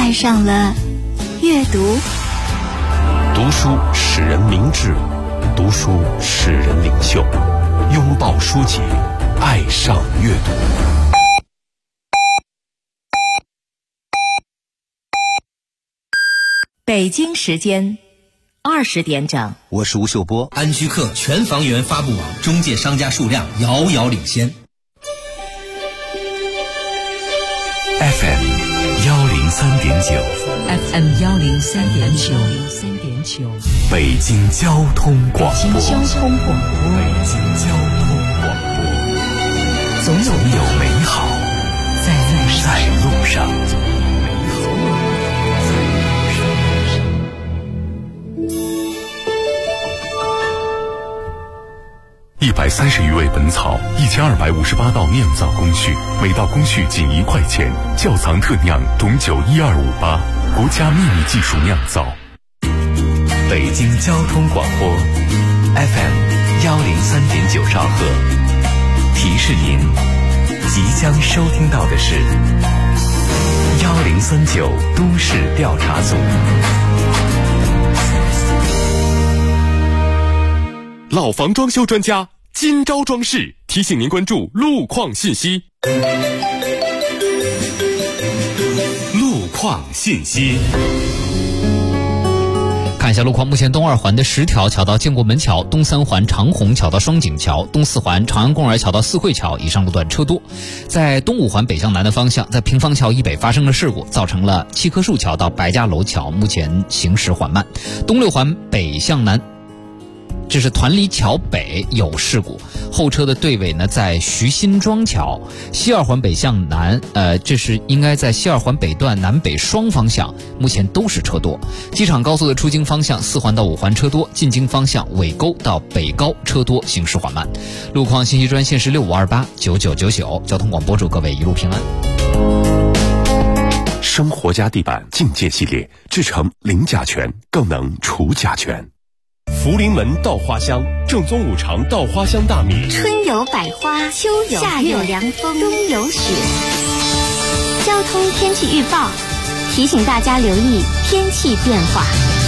爱上了阅读。 读书使人明智，读书使人领袖。拥抱书籍，爱上阅读。 北京时间20点整， 我是吴秀波。 安居客全房源发布网中介商家数量遥遥领先。 FM 103.9 FM 103.9， 北京交通广播。 北京交通广播，总有美好在路上。130余味本草，1258道酿造工序，每道工序仅1块钱。窖藏特酿种酒12588，国家秘密技术酿造。北京交通广播 FM 103.9兆赫，提示您即将收听到的是1039都市调查组。老房装修专家今朝装饰提醒您关注路况信息。路况信息， 看一下路况。目前东2环的10条桥到建国门桥，东3环长虹桥到双井桥，东4环长安公园桥到四惠桥以上路段车多。在东5环北向南的方向，在平房桥以北发生了事故，造成了七棵树桥到白家楼桥目前行驶缓慢。东6环北向南，这是团里桥北有事故，后车的队尾呢在徐新庄桥。西2环北向南，这是应该在西2环北段南北双方向，目前都是车多。机场高速的出京方向4环到5环车多，进京方向尾沟到北高车多，行驶缓慢。路况信息专线是65289999，交通广播祝各位一路平安。 生活家地板境界系列制成零甲醛，更能除甲醛。福临门稻花香，正宗5常稻花香大米。 春有百花，秋有夏有凉风，冬有雪。交通天气预报提醒大家留意天气变化。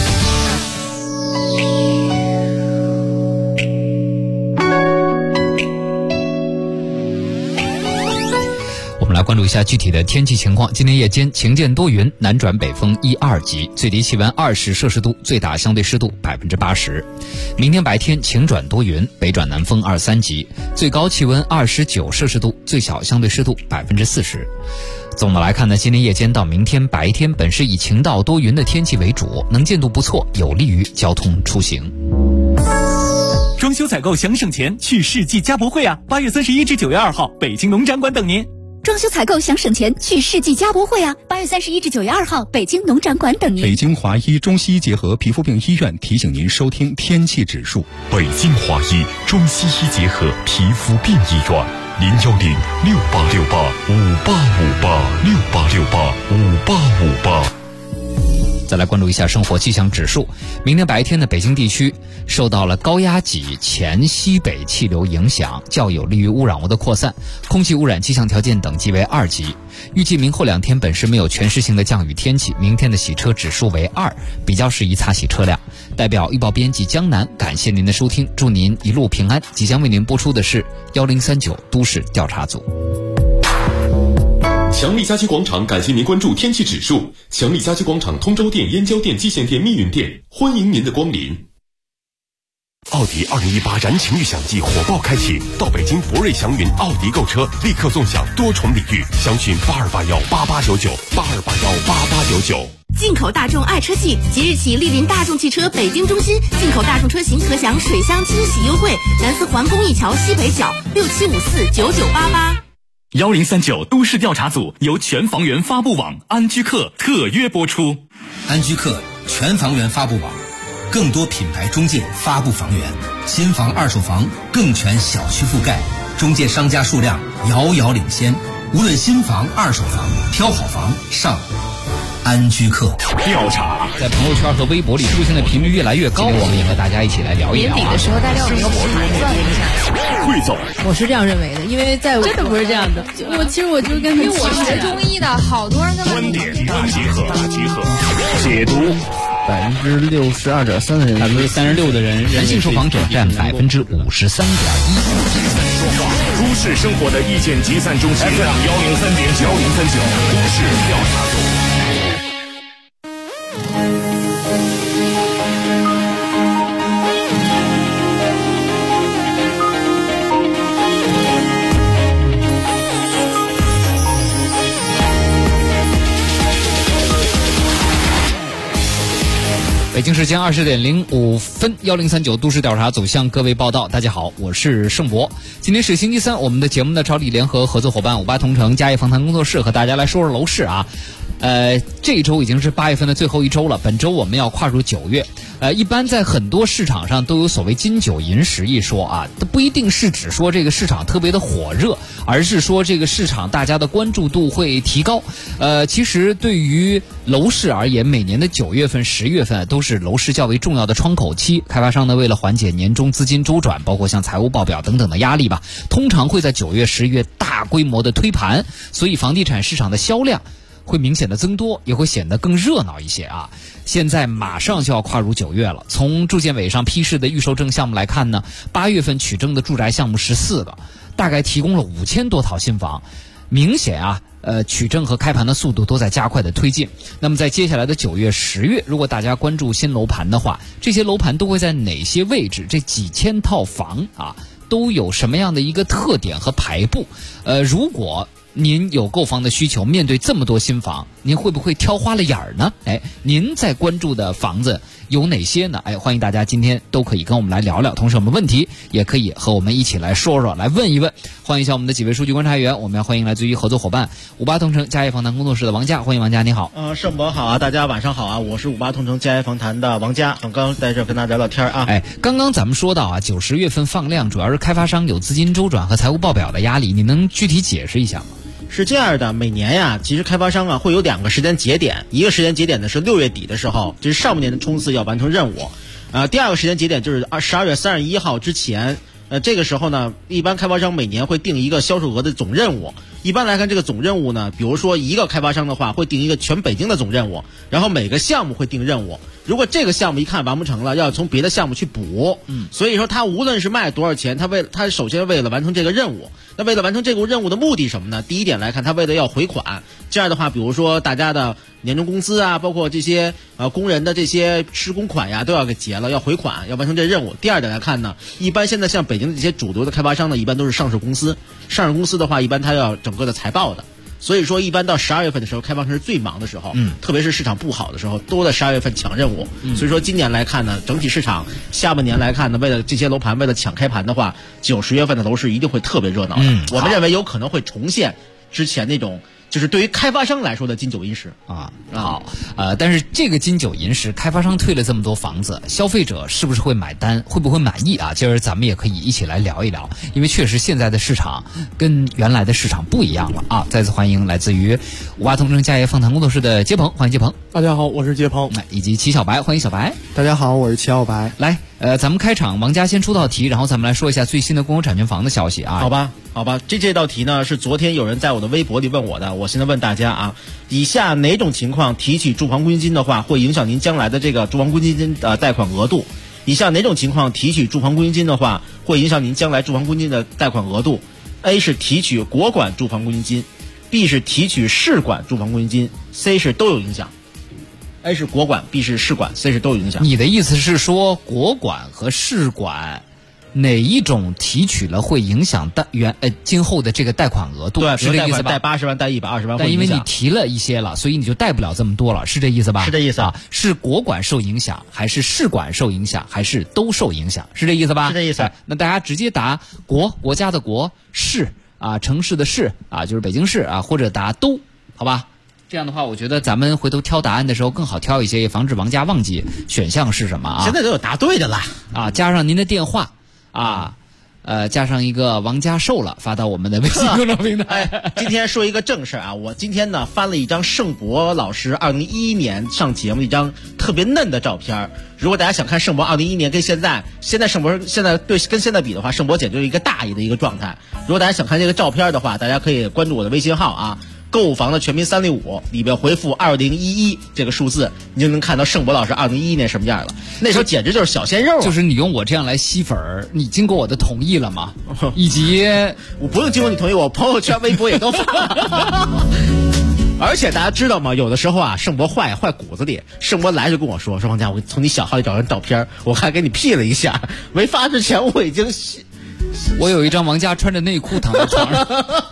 我们来关注一下具体的天气情况。今天夜间晴间多云，南转北风1、2级，最低气温20摄氏度，最大相对湿度80%。明天白天晴转多云，北转南风2、3级，最高气温29摄氏度，最小相对湿度40%。总的来看呢，今天夜间到明天白天本是以晴到多云的天气为主，能见度不错，有利于交通出行。 装修采购想省钱，去世纪家博会啊！8月31至9月2号，北京农展馆等您。 装修采购想省钱，去世纪家博会啊！8月31至9月2号，北京农展馆等您。 北京华医中西医结合皮肤病医院提醒您收听天气指数。 北京华医中西医结合皮肤病医院，0106868585858，68685858。 再来关注一下生活气象指数。明天白天的北京地区受到了高压脊前西北气流影响，较有利于污染物的扩散，空气污染气象条件等级为2级。预计明后2天本市没有全市性的降雨天气，明天的洗车指数为2，比较适宜擦洗车辆。代表预报编辑江南感谢您的收听，祝您一路平安。即将为您播出的是1039都市调查组。 强力家居广场感谢您关注天气指数。强力家居广场通州店、燕郊店、蓟县店、密云店，欢迎您的光临。奥迪2018燃情预享季火爆开启，到北京博瑞祥云奥迪购车，立刻纵享多重礼遇，详询82818899，82818899。 进口大众爱车季即日起莅临大众汽车北京中心，进口大众车型可享水箱清洗优惠，南四环公益桥西北角67549988。 1039都市调查组由全房源发布网安居客特约播出。 安居客全房源发布网，更多品牌中介发布房源，新房二手房更全小区覆盖，中介商家数量遥遥领先。无论新房二手房，挑好房上安居客。 调查在朋友圈和微博里出现的频率越来越高，我们也和大家一起来聊一聊。 年底的时候，大家有没有盘算一下？ 汇总， 我是这样认为的，因为在真的不是这样的。其实我就跟， 因为我学中医的，好多人跟观点大集合，解读。 62.3%的人 ，36%的人，男性受访者占53.1%。 都市生活的意见集散中心 FM 103.9 103.9都市调查组。 北京时间20点05分，1039都市调查组向各位报道。大家好，我是盛博。今天是星期三，我们的节目呢，超力联合合作伙伴58同城嘉业访谈工作室和大家来说说楼市啊。这一周已经是8月份的最后一周了，本周我们要跨入9月。一般在很多市场上都有所谓金九银十一说啊，它不一定是指说这个市场特别的火热，而是说这个市场大家的关注度会提高。其实对于楼市而言，每年的9月份、10月份都是楼市较为重要的窗口期。开发商呢，为了缓解年终资金周转，包括像财务报表等等的压力吧，通常会在9月、10月大规模的推盘，所以房地产市场的销量会明显的增多，也会显得更热闹一些啊。现在马上就要跨入9月了，从住建委上批示的预售证项目来看呢，8月份取证的住宅项目14个，大概提供了5000多套新房，明显啊，取证和开盘的速度都在加快的推进。那么在接下来的9月、10月，如果大家关注新楼盘的话，这些楼盘都会在哪些位置？这几千套房啊，都有什么样的一个特点和排布？如果您有购房的需求，面对这么多新房，您会不会挑花了眼儿呢？您在关注的房子有哪些呢？欢迎大家今天都可以跟我们来聊聊，同时我们问题也可以和我们一起来说说，来问一问。欢迎一下我们的几位数据观察员，我们要欢迎来自于合作伙伴58同城嘉业访谈工作室的王佳，欢迎王佳，你好。 盛博好啊，大家晚上好啊，我是58同城嘉业访谈的王佳，很高兴在这跟大家聊聊天啊。 刚刚咱们说到啊，9、10月份放量，主要是开发商有资金周转和财务报表的压力，你能具体解释一下吗？ 是这样的，每年呀，其实开发商啊会有2个时间节点，一个时间节点呢是6月底的时候，这是上半年的冲刺要完成任务，第二个时间节点就是12月31号之前，这个时候呢，一般开发商每年会定一个销售额的总任务。一般来看，这个总任务呢，比如说一个开发商的话，会定一个全北京的总任务，然后每个项目会定任务。如果这个项目一看完不成了，要从别的项目去补。所以说他无论是卖多少钱，他首先为了完成这个任务。那为了完成这个任务的目的什么呢？第一点来看，他为了要回款。这样的话，比如说大家的年终工资啊，包括这些工人的这些施工款呀，都要给结了，要回款，要完成这任务。第二点来看呢，一般现在像北京的这些主流的开发商呢，一般都是上市公司。上市公司的话，一般它要整个的财报的。所以说一般到12月份的时候，开发商是最忙的时候，特别是市场不好的时候，都在12月份抢任务。所以说今年来看呢，整体市场下半年来看呢，为了这些楼盘，为了抢开盘的话，9、10月份的楼市一定会特别热闹的。我们认为有可能会重现之前那种，就是对于开发商来说的金九银十啊。好，但是这个金九银十，开发商推了这么多房子，消费者是不是会买单，会不会满意啊？今儿咱们也可以一起来聊一聊，因为确实现在的市场跟原来的市场不一样了啊！再次欢迎来自于58同城嘉业访谈工作室的杰鹏，欢迎杰鹏。 大家好，我是杰鹏。 以及齐小白，欢迎小白。 大家好，我是齐小白。 来，咱们开场，王佳先出道题，然后咱们来说一下最新的公有产权房的消息啊。 好吧，这道题呢是昨天有人在我的微博里问我的，我现在问大家啊，以下哪种情况提取住房公积金的话，会影响您将来的这个住房公积金的贷款额度？以下哪种情况提取住房公积金的话，会影响您将来住房公积金的贷款额度 ？A 是提取国管住房公积金 ，B 是提取市管住房公积金 ，C 是都有影响。A 是国管 ，B 是市管 ，C 是都有影响。 你的意思是说，国管和市管哪一种提取了会影响今后的这个贷款额度？ 对， 是这意思吧？ 贷80万、贷120万， 但因为你提了一些了，所以你就贷不了这么多了，是这意思吧？ 是这意思啊？是国管受影响，还是市管受影响，还是都受影响？是这意思吧？ 是这意思。 那大家直接答国家的国，市啊，城市的市啊，就是北京市啊，或者答都，好吧？这样的话，我觉得咱们回头挑答案的时候更好挑一些，也防止王佳忘记选项是什么啊。 现在都有答对的了啊，加上您的电话啊， 加上一个王家瘦了，发到我们的微信公众平台。 今天说一个正事啊，我今天呢翻了一张盛博老师2011年上节目一张特别嫩的照片。如果大家想看盛博2011年跟现在盛博现在跟现在比的话，盛博简直就是一个大爷的一个状态。如果大家想看这个照片的话，大家可以关注我的微信号啊。购物房的全拼365里边回复2011这个数字，你就能看到盛博老师2011年什么样了。那时候简直就是小鲜肉， 就是你用我这样来吸粉儿，你经过我的同意了吗？以及我不用经过你同意，我朋友圈、微博也都发了。而且大家知道吗？有的时候啊，盛博坏骨子里。盛博来就跟我说王家，我从你小号里找张照片，我还给你 P 了一下。没发之前我有一张王家穿着内裤躺在床上。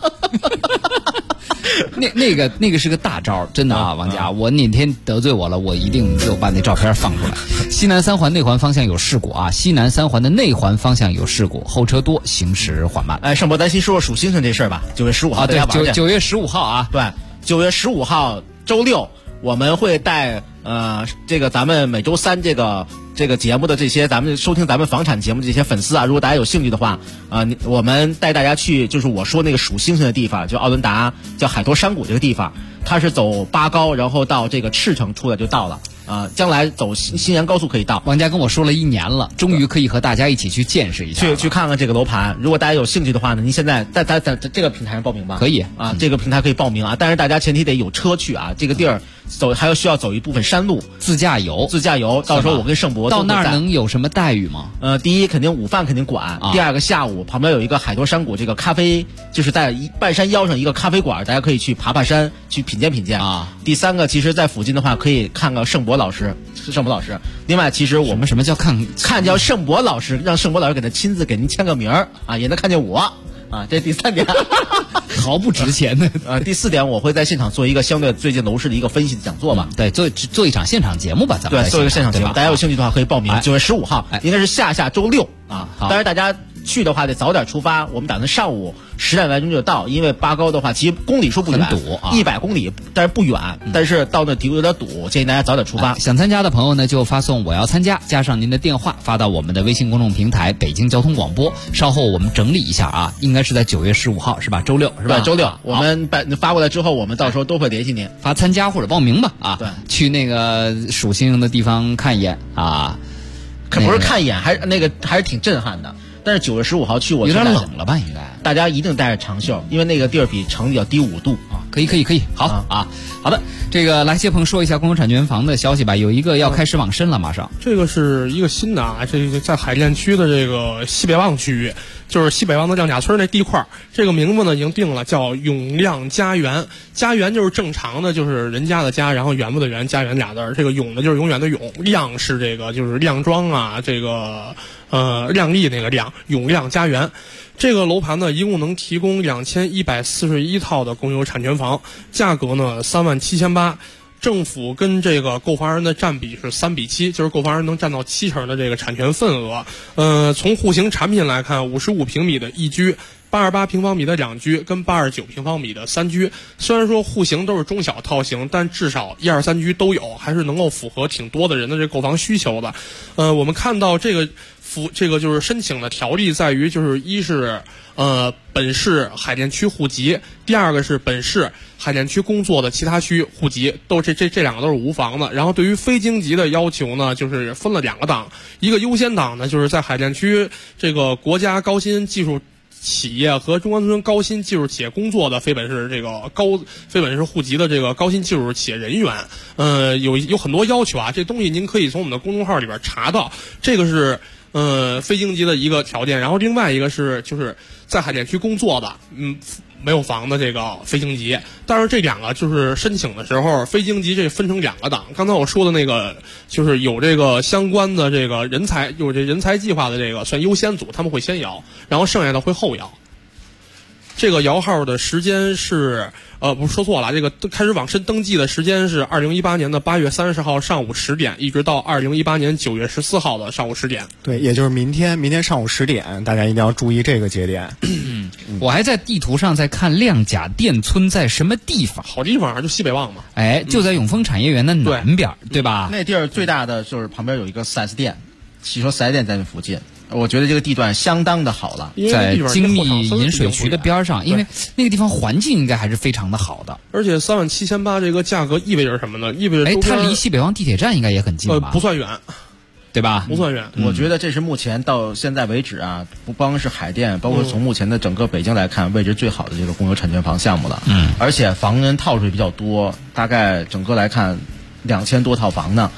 那个是个大招，真的啊，王家，我哪天得罪我了，我一定就把那照片放出来。西南三环内环方向有事故啊，西南三环的内环方向有事故，后车多，行驶缓慢。 盛博担心说数星星这事儿吧，9月15号啊，对，9月15号啊， 对，9月15号周六，我们会带这个咱们每周三这个节目的这些咱们收听咱们房产节目的这些粉丝啊，如果大家有兴趣的话我们带大家去就是我说那个数星星的地方，就奥伦达叫海托山谷这个地方，它是走八高然后到这个赤城出来就到了。将来走新延高速可以到。 王家跟我说了1年了，终于可以和大家一起去见识一下， 去看看这个楼盘。如果大家有兴趣的话呢，您现在在这个平台上报名吧。 可以啊，这个平台可以报名啊，但是大家前提得有车去啊。这个地儿还需要走一部分山路， 自驾游。 到时候我跟盛博到那儿能有什么待遇吗？ 第一肯定午饭肯定管，第二个下午旁边有一个海托山谷这个咖啡，就是在半山腰上一个咖啡馆，大家可以去爬山，去品鉴啊。第三个，其实在附近的话可以看看盛博老师。另外，其实我们什么叫看叫盛博老师，让盛博老师给他亲自给您签个名啊，也能看见我啊。这是第3点， 毫不值钱的。 第4点，我会在现场做一个相对最近楼市的一个分析的讲座吧。 对，做一场现场节目吧，咱们对，做一个现场节目，大家有兴趣的话可以报名。9月15号，应该是下周六啊。当然大家去的话得早点出发，我们打算上午10点来钟就到，因为八高的话其实公里数不远，100公里，但是不远，但是到那有点堵，建议大家早点出发。 想参加的朋友呢，就发送我要参加，加上您的电话发到我们的微信公众平台北京交通广播。稍后我们整理一下啊，应该是在9月15号是吧？周六是吧？ 周六，我们发过来之后，我们到时候都会联系您， 发参加或者报名吧啊。 对， 去那个数星星的地方看一眼啊， 可不是看一眼，还是挺震撼的。但是9月15号去，我有点冷了吧？应该大家一定带着长袖，因为那个地儿比城里要低5度啊。 可以，好好的。这个来，谢鹏说一下公有产权房的消息吧。有一个要开始往深了，马上。 这个是一个新的啊，这个在海淀区的这个西北旺区域，就是西北旺的亮甲村那地块，这个名字呢已经定了，叫永亮家园。家园就是正常的，就是人家的家，然后园子的园，家园俩字儿。这个永呢就是永远的永，亮是这个就是亮庄啊，这个亮丽那个亮，永亮家园。这个楼盘呢，一共能提供2141套的公有产权房，价格呢37800。政府跟这个购房人的占比是3比7，就是购房人能占到70%的这个产权份额。从户型产品来看，55平米的一居，88平方米的2居跟89平方米的3居，虽然说户型都是中小套型，但至少1、2、3居都有，还是能够符合挺多的人的这购房需求的。我们看到这个就是申请的条例在于，就是一是本市海淀区户籍，第二个是本市海淀区工作的其他区户籍，这两个都是无房的。然后对于非京籍的要求呢，就是分了2个档，一个优先档呢，就是在海淀区这个国家高新技术企业和中关村高新技术企业工作的非本市户籍的这个高新技术企业人员，有很多要求啊，这东西您可以从我们的公众号里边查到，这个是非京籍的一个条件。然后另外一个是就是在海淀区工作的没有房的这个非京籍，但是这2个就是申请的时候非京籍这分成2个档。刚才我说的那个就是有这个相关的这个人才，有这人才计划的这个算优先组，他们会先摇，然后剩下的会后摇。这个摇号的时间是不是说错了，这个开始往深登记的时间是2018年的8月30号上午10点，一直到2018年9月14号的上午10点。 对，也就是明天上午10点，大家一定要注意这个节点。 我还在地图上在看亮甲店村在什么地方， 好地方就西北旺嘛。 就在永丰产业园的南边，对吧？ 那地儿最大的就是旁边有一个4S店，汽车4S店在那附近。 我觉得这个地段相当的好了， 在精密引水渠的边上，因为那个地方环境应该还是非常的好的。 而且37800这个价格意味着什么呢？意味着它离西北方地铁站应该也很近吧？ 不算远。 对吧？ 不算远。 我觉得这是目前到现在为止啊，不光是海淀，包括从目前的整个北京来看，位置最好的这个公有产权房项目了。而且房源套数也比较多，大概整个来看2000多套房呢。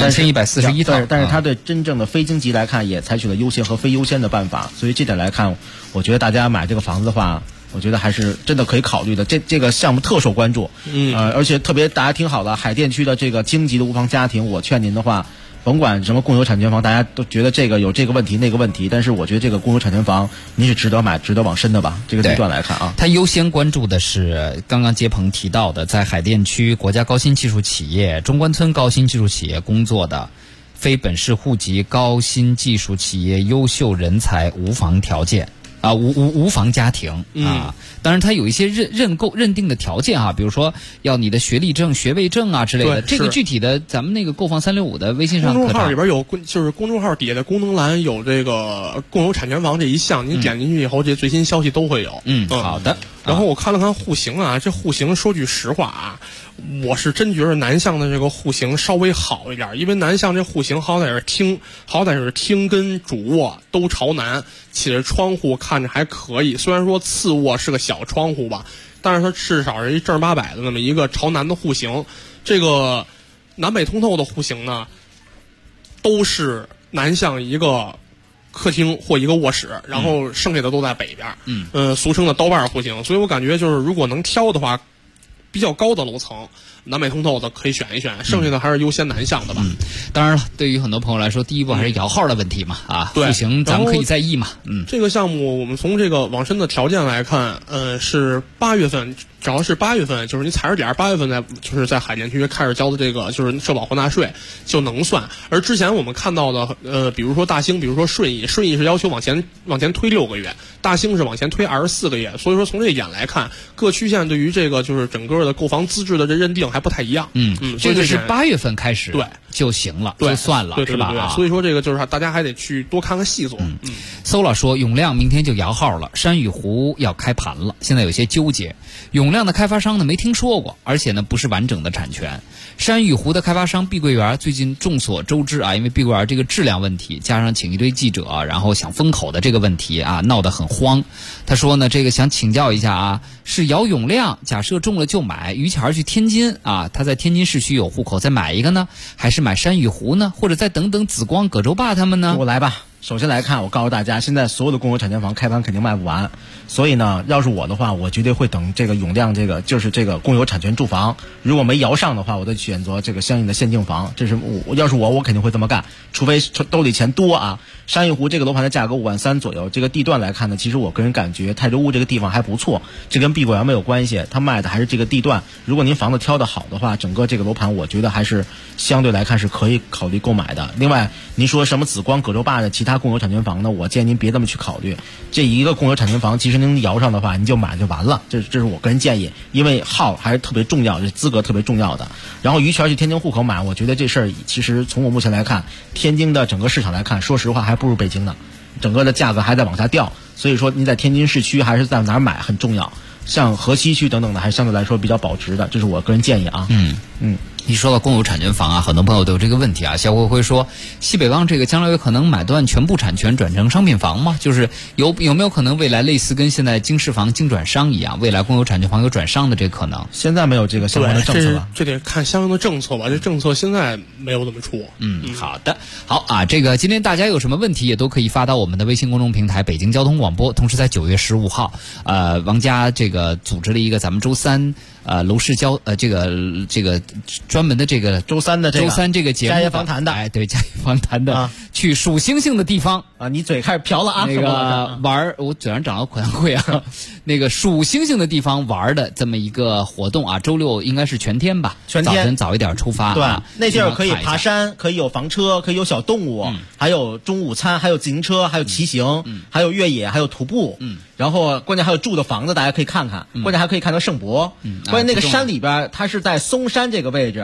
2141套， 但是它对真正的非京级来看，也采取了优先和非优先的办法。所以这点来看，我觉得大家买这个房子的话，我觉得还是真的可以考虑的。这个项目特受关注，而且特别大家听好了，海淀区的这个京级的无房家庭，我劝您的话，甭管什么共有产权房，大家都觉得这个有这个问题那个问题，但是我觉得这个共有产权房您是值得买、值得往深的吧？这个地段来看啊， 它优先关注的是刚刚杰鹏提到的，在海淀区国家高新技术企业、中关村高新技术企业工作的非本市户籍高新技术企业优秀人才无房条件。无房家庭啊，当然它有一些认定的条件啊，比如说要你的学历证、学位证啊之类的。这个具体的，咱们那个购房365的微信上公众号里边有，就是公众号底下的功能栏有这个共有产权房这一项，您点进去以后，这最新消息都会有。 好的。 然后我看了看户型啊，这户型说句实话啊，我是真觉得南向的这个户型稍微好一点，因为南向这户型好歹是厅跟主卧都朝南，起着窗户看着还可以，虽然说次卧是个小窗户吧，但是它至少是一正八百的那么一个朝南的户型。这个南北通透的户型呢，都是南向一个客厅或一个卧室，然后剩下的都在北边，俗称的刀把户型。所以我感觉就是如果能挑的话，比较高的楼层南北通透的可以选一选，剩下的还是优先南向的吧。 当然了，对于很多朋友来说，第一步还是摇号的问题嘛，户型咱们可以在意嘛。 这个项目我们从这个往深的条件来看，是8月份。只要是8月份，就是你踩着点8月份就是在海淀区开始交的这个就是社保换纳税就能算。而之前我们看到的比如说大兴，比如说顺义是要求往前推6个月，大兴是往前推24个月。所以说从这一点来看，各区县对于这个就是整个的购房资质的这认定还不太一样。 这个是8月份开始对就行了，就算了，是吧？ 所以说这个就是大家还得去多看看细作。 搜了说永亮明天就摇号了，山雨湖要开盘了，现在有些纠结。永亮的开发商呢没听说过，而且呢不是完整的产权。山雨湖的开发商碧桂园最近众所周知啊，因为碧桂园这个质量问题，加上请一堆记者，然后想封口的这个问题啊，闹得很慌。他说呢，这个想请教一下啊，是摇永亮，假设中了就买，于谦去天津啊，他在天津市区有户口，再买一个呢，还是买山雨湖呢，或者再等等紫光、葛洲坝他们呢？ 我来吧。首先来看，我告诉大家，现在所有的共有产权房开盘肯定卖不完，所以呢，要是我的话，我绝对会等这个永亮就是这个共有产权住房，如果没摇上的话，我再选择这个相应的限定房。这是要是我肯定会这么干，除非兜里钱多啊。山雨湖这个楼盘的价格5万3左右，这个地段来看呢，其实我个人感觉泰州屋这个地方还不错，这跟碧桂园没有关系，它卖的还是这个地段。如果您房子挑的好的话，整个这个楼盘我觉得还是相对来看是可以考虑购买的。另外，您说什么紫光、葛洲坝的其他共有产权房呢？我建议您别这么去考虑。这一个共有产权房，其实您摇上的话，您就买就完了。这是我个人建议，因为号还是特别重要，这资格特别重要的。然后于权去天津户口买，我觉得这事儿其实从我目前来看，天津的整个市场来看，说实话还不如北京呢，整个的价格还在往下掉。所以说你在天津市区还是在哪儿买很重要。像河西区等等的，还相对来说比较保值的，这是我个人建议啊。 你说到公有产权房啊，很多朋友都有这个问题啊。小辉会说，西北旺这个将来有可能买断全部产权转成商品房吗？就是有没有可能未来类似跟现在京士房精转商一样，未来公有产权房有转商的这个可能？ 现在没有这个相关的政策吧？ 这得看相应的政策吧。这政策现在没有怎么出。 好的，好啊。这个今天大家有什么问题也都可以发到我们的微信公众平台北京交通广播。同时在9月15号，王家这个组织了一个咱们周三。楼市这个专门的这个周三这个节目家业访谈的， 对家业访谈的，去数星星的地方啊，你嘴开始瓢了啊， 那个玩我嘴上长了口腔溃啊，那个数星星的地方玩的这么一个活动啊，周六应该是全天吧，早晨早一点出发， 对，那地儿可以爬山，可以有房车，可以有小动物，还有中午餐，还有自行车，还有骑行，还有越野，还有徒步，然后关键还有住的房子，大家可以看看，关键还可以看到圣博，关键那个山里边它是在嵩山这个位置，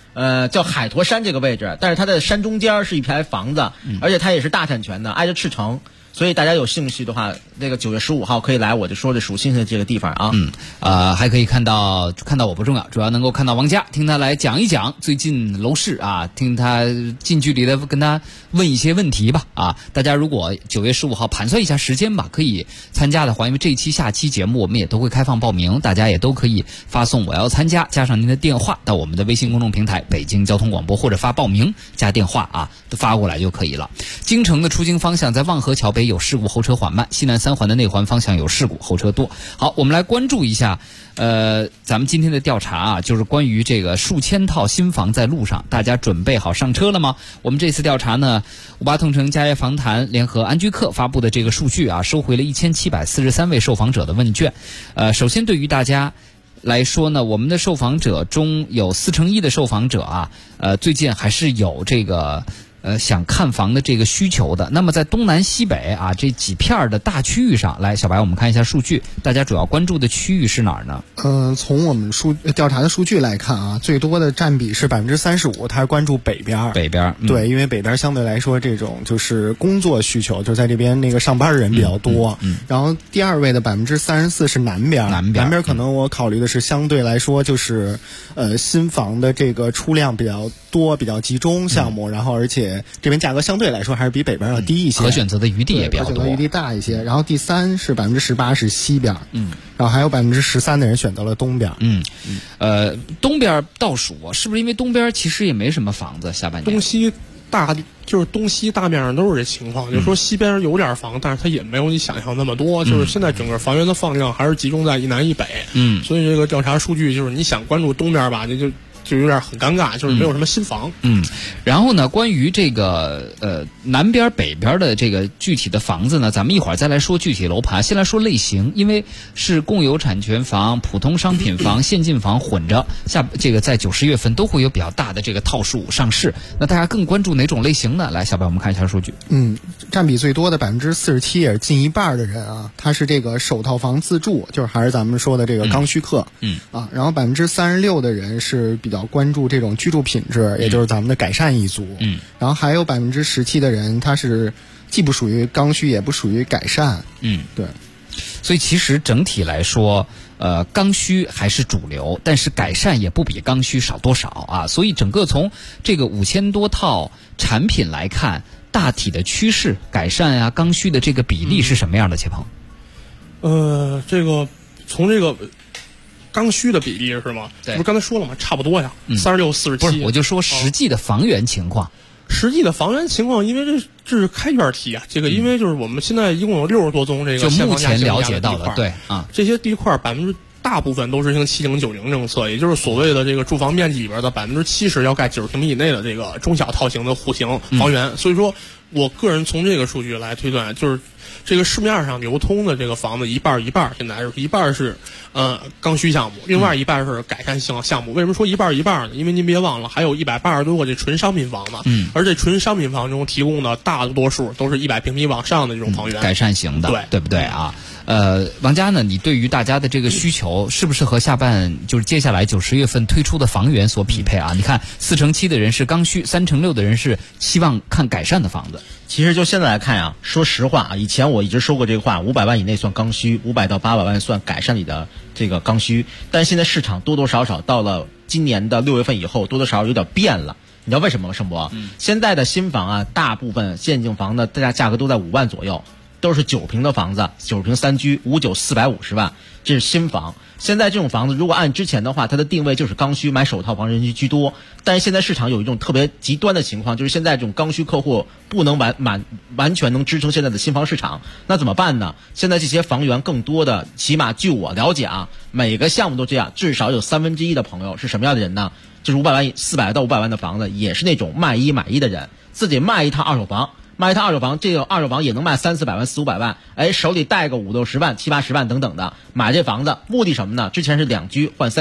叫海坨山这个位置，但是它的山中间是一排房子，而且它也是大产权的，挨着赤城。所以大家有兴趣的话，那个9月15号可以来我就说的属性的这个地方啊。 还可以看到我不重要，主要能够看到王佳，听他来讲一讲最近楼市啊，听他近距离的跟他问一些问题吧啊。大家如果9月15号盘算一下时间吧，可以参加的话，因为这一期下期节目我们也都会开放报名，大家也都可以发送我要参加加上您的电话到我们的微信公众平台北京交通广播，或者发报名加电话啊，都发过来就可以了。京城的出京方向在望河桥北有事故，后车缓慢；西南3环的内环方向有事故，后车多。好，我们来关注一下咱们今天的调查啊，就是关于这个数千套新房在路上，大家准备好上车了吗？我们这次调查呢，58同城家业房谈联合安居客发布的这个数据啊，收回了1743位受访者的问卷。首先对于大家来说呢，我们的受访者中有1/4的受访者啊，最近还是有这个想看房的这个需求的。那么在东南西北啊这几片的大区域上，来小白我们看一下数据，大家主要关注的区域是哪儿呢？ 从我们调查的数据来看啊，最多的占比是35%，它是关注北边。对，因为北边相对来说这种就是工作需求，就在这边那个上班的人比较多。然后第二位的34%是南边。南边可能我考虑的是相对来说就是新房的这个出量比较多、比较集中项目，然后而且这边价格相对来说还是比北边要低一些， 可选择的余地也比较多， 可选择余地大一些。然后第3是18%是西边，然后还有13%的人选择了东边。 东边倒数，是不是因为东边其实也没什么房子？下半年东西大面上都是这情况，就是说西边有点房，但是它也没有你想象那么多。就是现在整个房源的放量还是集中在一南一北。所以这个调查数据就是你想关注东边吧，就有点很尴尬，就是没有什么新房。 然后呢，关于这个南边北边的这个具体的房子呢，咱们一会儿再来说具体楼盘。先来说类型，因为是共有产权房、普通商品房、现金房混着，这个在90月份都会有比较大的这个套数上市。那大家更关注哪种类型呢？来，小白我们看一下数据。 占比最多的47%，也是近一半的人啊，他是这个首套房自住，就是还是咱们说的这个刚需客。然后36%的人是比较关注这种居住品质，也就是咱们的改善一族。然后还有17%的人，他是既不属于刚需，也不属于改善。对。 所以其实整体来说，刚需还是主流，但是改善也不比刚需少多少啊。所以整个从这个5000多套产品来看，大体的趋势，改善啊、刚需的这个比例是什么样的？切鹏？ 这个从这个刚需的比例是吗？ 对， 不是刚才说了吗？差不多呀，36、47。 不是，我就说实际的房源情况。 实际的房源情况，因为这是开卷题啊，这个因为就是我们现在一共有60多宗这个就目前了解到的，对啊， 这些地块大部分都实行70、90政策，也就是所谓的这个住房面积里边的70%要盖90平米以内的这个中小套型的户型房源。所以说，我个人从这个数据来推断，就是这个市面上流通的这个房子一半，现在是一半是刚需项目，另外一半是改善性项目。为什么说一半呢？因为您别忘了，还有180多个这纯商品房呢。而这纯商品房中提供的大多数都是100平米往上的这种房源， 改善型的，对不对啊？王佳呢？你对于大家的这个需求，是不是和就是接下来90月份推出的房源所匹配啊？你看4/7的人是刚需，3/6的人是希望看改善的房子。 其实就现在来看啊，说实话啊，以前我一直说过这个话，500万以内算刚需，500到800万算改善里的这个刚需。但是现在市场多多少少到了今年的6月份以后，多多少少有点变了。你知道为什么吗，盛博？现在的新房啊，大部分现金房的价格都在5万左右，都是9平的房子，9平3居，59 450万，这是新房。现在这种房子如果按之前的话，它的定位就是刚需，买首套房人居多。但是现在市场有一种特别极端的情况，就是现在这种刚需客户不能完全能支撑现在的新房市场，那怎么办呢？现在这些房源更多的，起码据我了解啊，每个项目都这样，至少有1/3的朋友是什么样的人呢？就是400到500万的房子，也是那种卖一买一的人，自己卖一套二手房。这个二手房也能卖300-400万、400-500万，手里带个50-60万、70-80万等等的，买这房子目的什么呢？之前是2居换3居，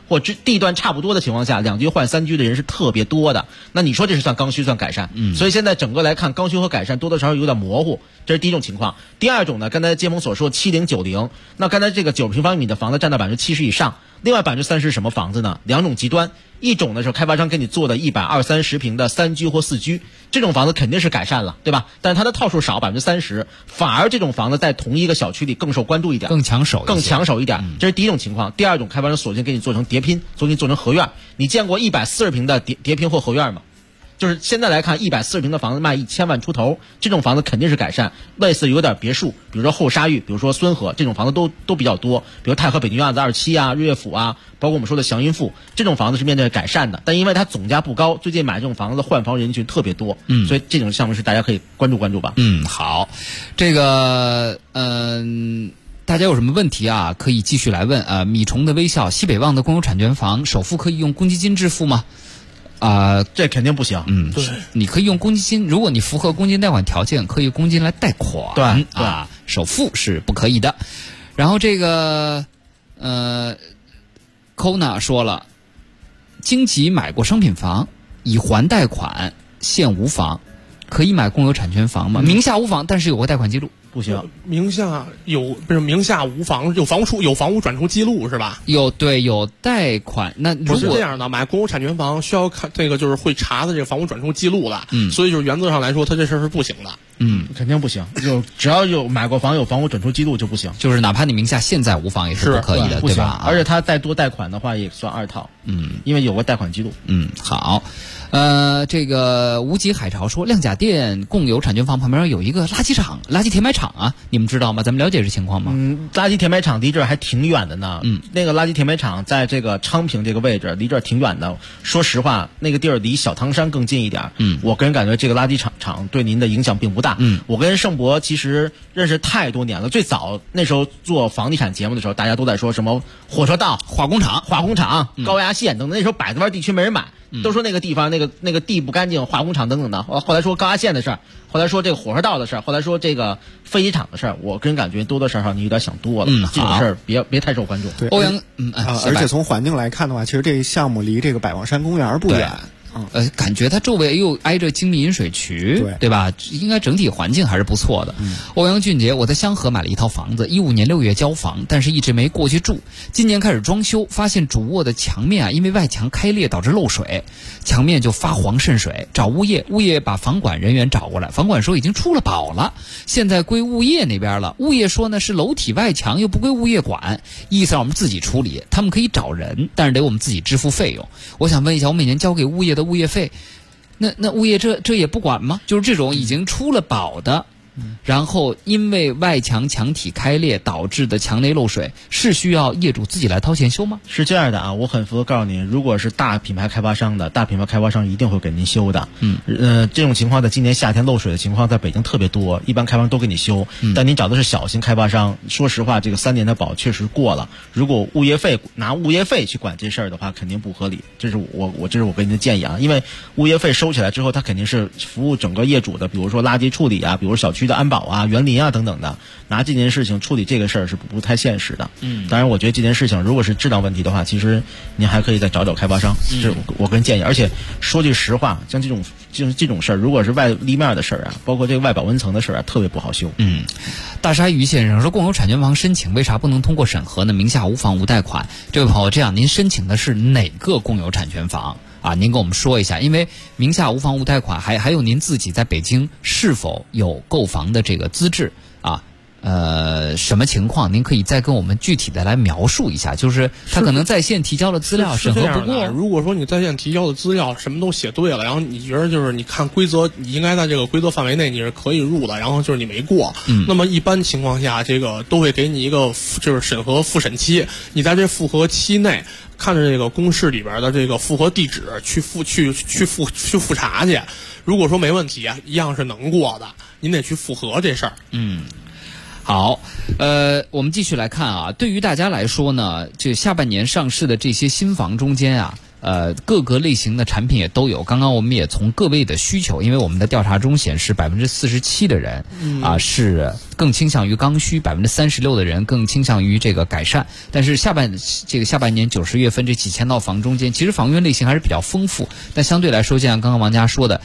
或地段差不多的情况下，2居换3居的人是特别多的。那你说这是算刚需算改善？所以现在整个来看，刚需和改善多多少少有点模糊，这是第一种情况。第二种呢，刚才接盟所说70、90，那刚才这个9平方米的房子占到70%以上，另外30%是什么房子呢？两种极端，一种呢是开发商给你做的120、30平的3居或4居，这种房子肯定是改善了，对吧？但是它的套数少30%，反而这种房子在同一个小区里更受关注一点， 更抢手一点。这是第一种情况。第二种，开发商索性给你做成叠拼，给你做成合院。你见过140平的叠拼或合院吗？就是现在来看，140平的房子卖1000万出头，这种房子肯定是改善。类似有点别墅，比如说后沙峪，比如说孙河，这种房子都比较多。比如太和北京院子27啊、日月府啊，包括我们说的祥云赋，这种房子是面对改善的。但因为它总价不高，最近买这种房子的换房人群特别多，所以这种项目是大家可以关注关注吧。 好，这个大家有什么问题啊？可以继续来问。米虫的微笑，西北旺的公有产权房首付可以用公积金支付吗？ 这肯定不行。 对，你可以用公积金，如果你符合公积金贷款条件，可以公积金来贷款。 对首付是不可以的。然后这个Kona 说了，京吉买过商品房，已还贷款，现无房，可以买公有产权房吗？名下无房，但是有个贷款记录。 不行， 名下无房，有房屋转出记录是吧？ 有贷款。那如果是这样的，买公有产权房需要看这个就是会查的这个房屋转出记录的，所以就是原则上来说，他这事儿是不行的。 肯定不行。只要有买过房有房屋转出记录就不行， 就是哪怕你名下现在无房也是不可以的，对吧？ 而且他再多贷款的话也算2套。因为有个贷款记录。 好。这个无极海潮说，亮甲店共有产权房旁边有一个垃圾填埋场啊，你们知道吗？咱们了解这情况吗？ 垃圾填埋场离这儿还挺远的呢。那个垃圾填埋场在这个昌平这个位置，离这儿挺远的。说实话，那个地儿离小汤山更近一点。我个人感觉这个垃圾场对您的影响并不大。我跟盛博其实认识太多年了，最早那时候做房地产节目的时候，大家都在说什么火车道、 化工厂、 高压线等等。那时候百子湾地区没人买。都说那个地方那个地不干净，化工厂等等的。后来说高压线的事儿，后来说这个火车道的事儿，后来说这个飞机场的事儿。我个人感觉多多少少你有点想多了。这种事儿别太受关注。 对，欧阳而且从环境来看的话，其实这个项目离这个百望山公园不远。 感觉它周围又挨着精密饮水渠，对吧？应该整体环境还是不错的。欧阳俊杰，我在香河买了一套房子，15年6月交房，但是一直没过去住。今年开始装修，发现主卧的墙面因为外墙开裂导致漏水，墙面就发黄渗水。找物业把房管人员找过来，房管说已经出了保了，现在归物业那边了。物业说呢是楼体外墙又不归物业管，意思让我们自己处理。他们可以找人，但是得我们自己支付费用。我想问一下，我每年交给物业的物业费，那物业这也不管吗？就是这种已经出了保的，然后因为外墙墙体开裂导致的墙内漏水，是需要业主自己来掏钱修吗？ 是这样的啊，我很服的告诉您，如果是大品牌开发商一定会给您修的。这种情况在今年夏天漏水的情况在北京特别多，一般开发商都给你修。但您找的是小型开发商，说实话，这个3年的保确实过了。如果拿物业费去管这事儿的话，肯定不合理。这是我给您的建议啊，因为物业费收起来之后，它肯定是服务整个业主的，比如说垃圾处理啊，比如小区的安保啊、园林啊等等的，拿这件事情处理这个事儿是不太现实的。当然我觉得这件事情如果是质量问题的话，其实您还可以再找开发商，这是我个人建议。而且说句实话，像这种事儿，如果是立面的事儿啊，包括这个外保温层的事儿啊，特别不好修。 大鲨鱼先生说，共有产权房申请为啥不能通过审核呢？名下无房无贷款。这位朋友，这样您申请的是哪个共有产权房啊？您跟我们说一下，因为名下无房无贷款，还有您自己在北京是否有购房的这个资质啊？什么情况？您可以再跟我们具体的来描述一下，就是他可能在线提交了资料审核不过。 如果说你在线提交的资料什么都写对了，然后你觉得就是你看规则，你应该在这个规则范围内你是可以入的，然后就是你没过，那么一般情况下这个都会给你一个就是审核复审期，你在这复核期内看着这个公示里边的这个复核地址去复查去，如果说没问题，一样是能过的，您得去复核这事儿。 好，我们继续来看啊。对于大家来说呢，这下半年上市的这些新房中间啊， 各个类型的产品也都有。刚刚我们也从各位的需求，因为我们的调查中显示47%的人是更倾向于刚需，36%的人更倾向于这个改善。但是下半年90月份这几千套房中间，其实房源类型还是比较丰富，但相对来说，就像刚刚王佳说的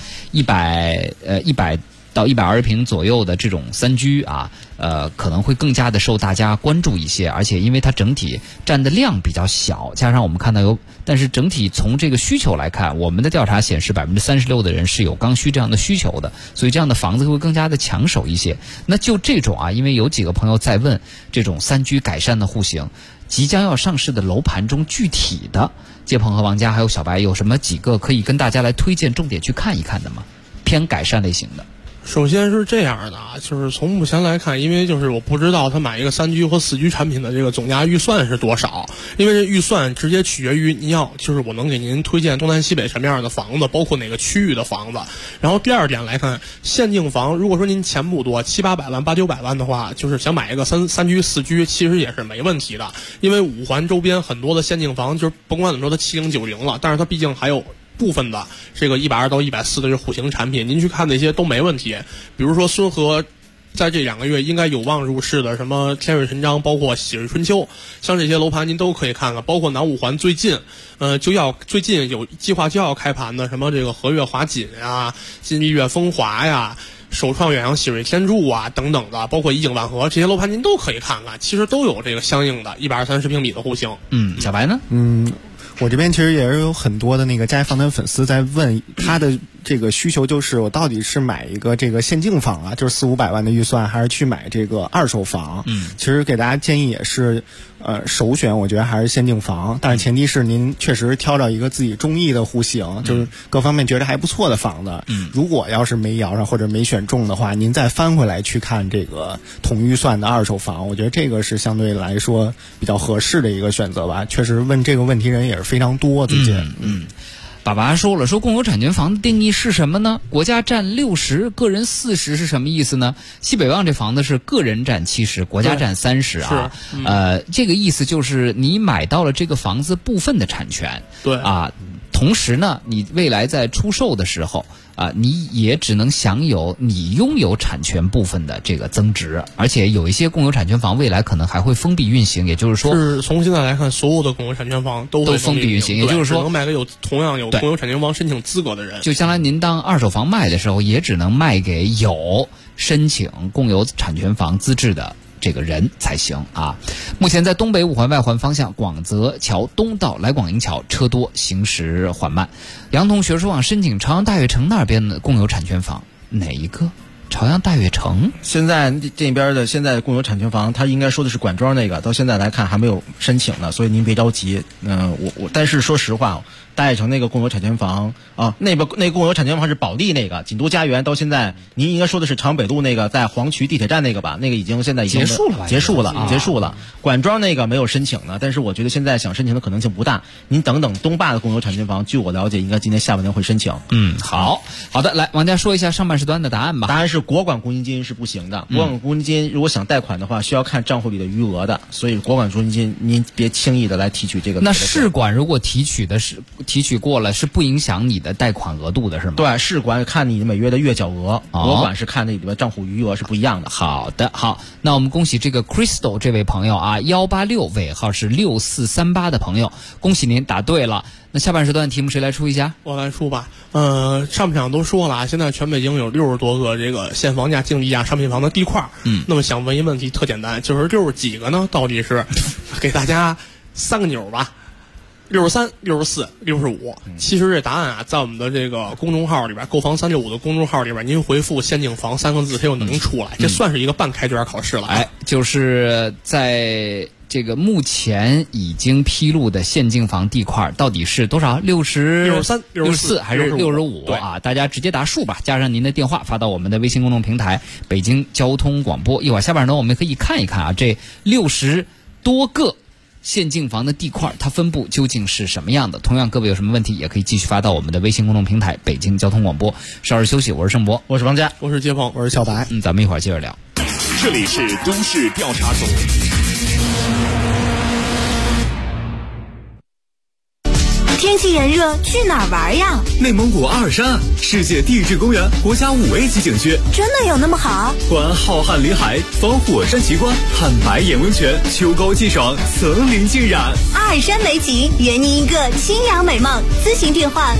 ，100到120平左右的这种3居可能会更加的受大家关注一些，而且因为它整体占的量比较小，加上我们看到但是整体从这个需求来看，我们的调查显示36%的人是有刚需这样的需求的，所以这样的房子会更加的抢手一些。那就这种因为有几个朋友在问这种3居改善的户型，即将要上市的楼盘中具体的，介鹏和王佳还有小白有什么几个可以跟大家来推荐重点去看一看的吗？偏改善类型的。 首先是这样的就是从目前来看，因为就是我不知道他买一个3居和4居产品的这个总价预算是多少，因为这预算直接取决于就是我能给您推荐东南西北什么样的房子，包括哪个区域的房子。然后第二点来看，限定房，如果说您钱不多，700-800万、800-900万的话，就是想买一个3居4居，其实也是没问题的。因为5环周边很多的限定房，就是甭管怎么说它70、90了，但是它毕竟还有部分的这个120到140的这户型产品，您去看那些都没问题。比如说孙河在这2个月应该有望入市的什么天瑞神章，包括喜瑞春秋，像这些楼盘您都可以看看。包括南5环最近最近有计划就要开盘的什么这个和悦华锦金丽悦风华首创远洋喜瑞天柱等等的，包括怡景万和这些楼盘您都可以看看，其实都有这个相应的120平米的户型。 小白呢？ 我这边其实也是有很多的那个家房的粉丝在问他的这个需求，就是我到底是买一个这个限定房就是400-500万的预算，还是去买这个二手房？其实给大家建议也是首选我觉得还是限定房，但是前提是您确实挑着一个自己中意的户型，就是各方面觉得还不错的房子。如果要是没摇上或者没选中的话，您再翻回来去看这个同预算的二手房，我觉得这个是相对来说比较合适的一个选择吧。确实问这个问题人也是非常多最近。 爸爸说了，说共有产权房的定义是什么呢？国家占60%，个人40%是什么意思呢？西北旺这房子是个人占70%，国家占30%这个意思就是你买到了这个房子部分的产权。 对同时呢，你未来在出售的时候你也只能享有你拥有产权部分的这个增值，而且有一些共有产权房未来可能还会封闭运行，也就是说， 是从现在来看，所有的共有产权房都会封闭运行，也就是说， 能买给同样有共有产权房申请资格的人。 就将来您当二手房卖的时候，也只能卖给有申请共有产权房资质的这个人才行目前在东北5环外环方向广泽桥东到来广营桥车多，行驶缓慢。杨同学说想申请朝阳大悦城那边的共有产权房，哪一个？朝阳大悦城现在这边的现在共有产权房，他应该说的是管庄那个，到现在来看还没有申请呢，所以您别着急。但是说实话，大悦城那个共有产权房那共有产权房是保利那个锦都家园，到现在您应该说的是朝阳北路那个在黄渠地铁站那个吧？那个现在已经结束了。管庄那个没有申请呢，但是我觉得现在想申请的可能性不大。您等等东坝的共有产权房，据我了解，应该今年下半年会申请。 好的，来王佳说一下上半时段的答案吧。 答案是国管公积金是不行的，国管公积金如果想贷款的话，需要看账户里的余额的，所以国管公积金您别轻易的来提取这个。 那市管如果提取过了，是不影响你的贷款额度的是吗？ 对，市管看你每月的月缴额，国管是看那里边账户余额是不一样的。 好，那我们恭喜这个 Crystal 这位朋友186尾号是6438的朋友，恭喜您答对了。那下半时段题目谁来出一下？ 我来出吧。上半场都说了，现在全北京有60多个这个限房价、竞地价商品房的地块。那么想问一问题特简单，就是60几个呢？到底是给大家3个钮吧？63、64、65。其实这答案在我们的这个公众号里边，购房365的公众号里边，您回复限定房3个字，它就能出来。这算是一个半开卷考试了。 就是在这个目前已经披露的限定房地块到底是多少？63、64还是65大家直接答数吧，加上您的电话发到我们的微信公众平台北京交通广播。一会儿下半段我们可以看一看这60多个限定房的地块它分布究竟是什么样的。同样各位有什么问题也可以继续发到我们的微信公众平台北京交通广播。稍事休息，我是盛博， 我是王佳， 我是杰鹏， 我是小白。 咱们一会儿接着聊。 这里是都市调查组。 天气炎热，去哪儿玩呀？ 内蒙古阿尔山，世界地质公园国家5A级景区， 真的有那么好？ 观浩瀚林海，访火山奇观，看白眼温泉，秋高气爽，层林尽染。 阿尔山美景，圆你一个清扬美梦。咨询电话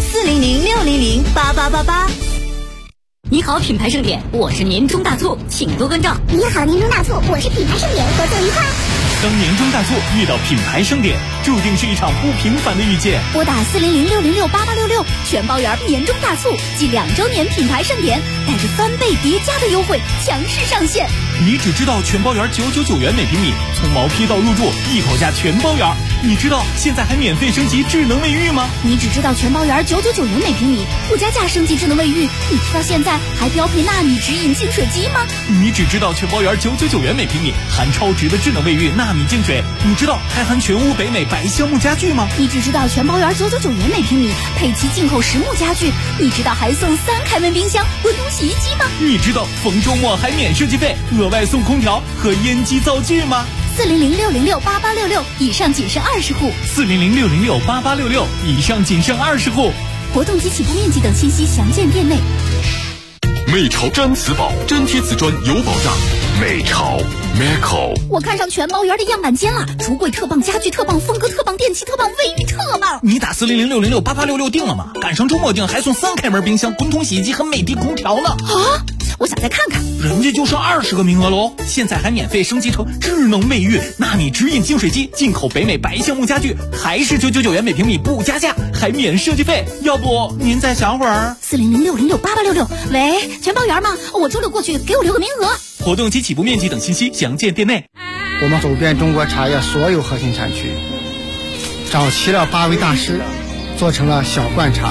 400-600-8888。 你好，品牌盛典，我是年终大促，请多关照。 你好，年终大促，我是品牌盛典，合作愉快。 当年终大促遇到品牌盛典，注定是一场不平凡的遇见。 拨打400-606-8866，全包圆年终大促暨2周年品牌盛典，带着翻倍叠加的优惠强势上线。 你只知道全包圆999元每平米，从毛坯到入住一口价全包圆。你知道现在还免费升级智能卫浴吗？ 你只知道全包圆999元每平米，附加价升级智能卫浴。你知道现在还标配纳米直饮净水机吗？ 你只知道全包圆999元每平米，含超值的智能卫浴纳米净水。你知道还含全屋北美白橡木家具吗？ 你只知道全包圆999元每平米，配齐进口实木家具。你知道还送3开门冰箱、滚筒洗衣机吗？ 你知道逢周末还免设计费，额外送空调和烟机灶具吗 ？400-606-8866，以上仅剩20户。 400-606-8866，以上仅剩20户。 活动及起步面积等信息详见店内。 美潮毡瓷宝，粘贴瓷砖有保障。美潮 Meco， 我看上全包圆的样板间了，橱柜特棒，家具特棒，风格特棒，电器特棒，卫浴特棒。 你打400-606-8866订了吗？赶上周末订还送3开门冰箱、滚筒洗衣机和美的空调呢。 啊！我想再看看， 人家就剩20个名额喽！现在还免费升级成智能卫浴、纳米直饮净水机，进口北美白橡木家具，还是999元每平米不加价，还免设计费。要不您再想会儿 ？400-606-8866，喂，全包圆吗？我周6过去，给我留个名额。 活动及起步面积等信息详见店内。 我们走遍中国茶叶所有核心产区，找齐了8位大师，做成了小罐茶。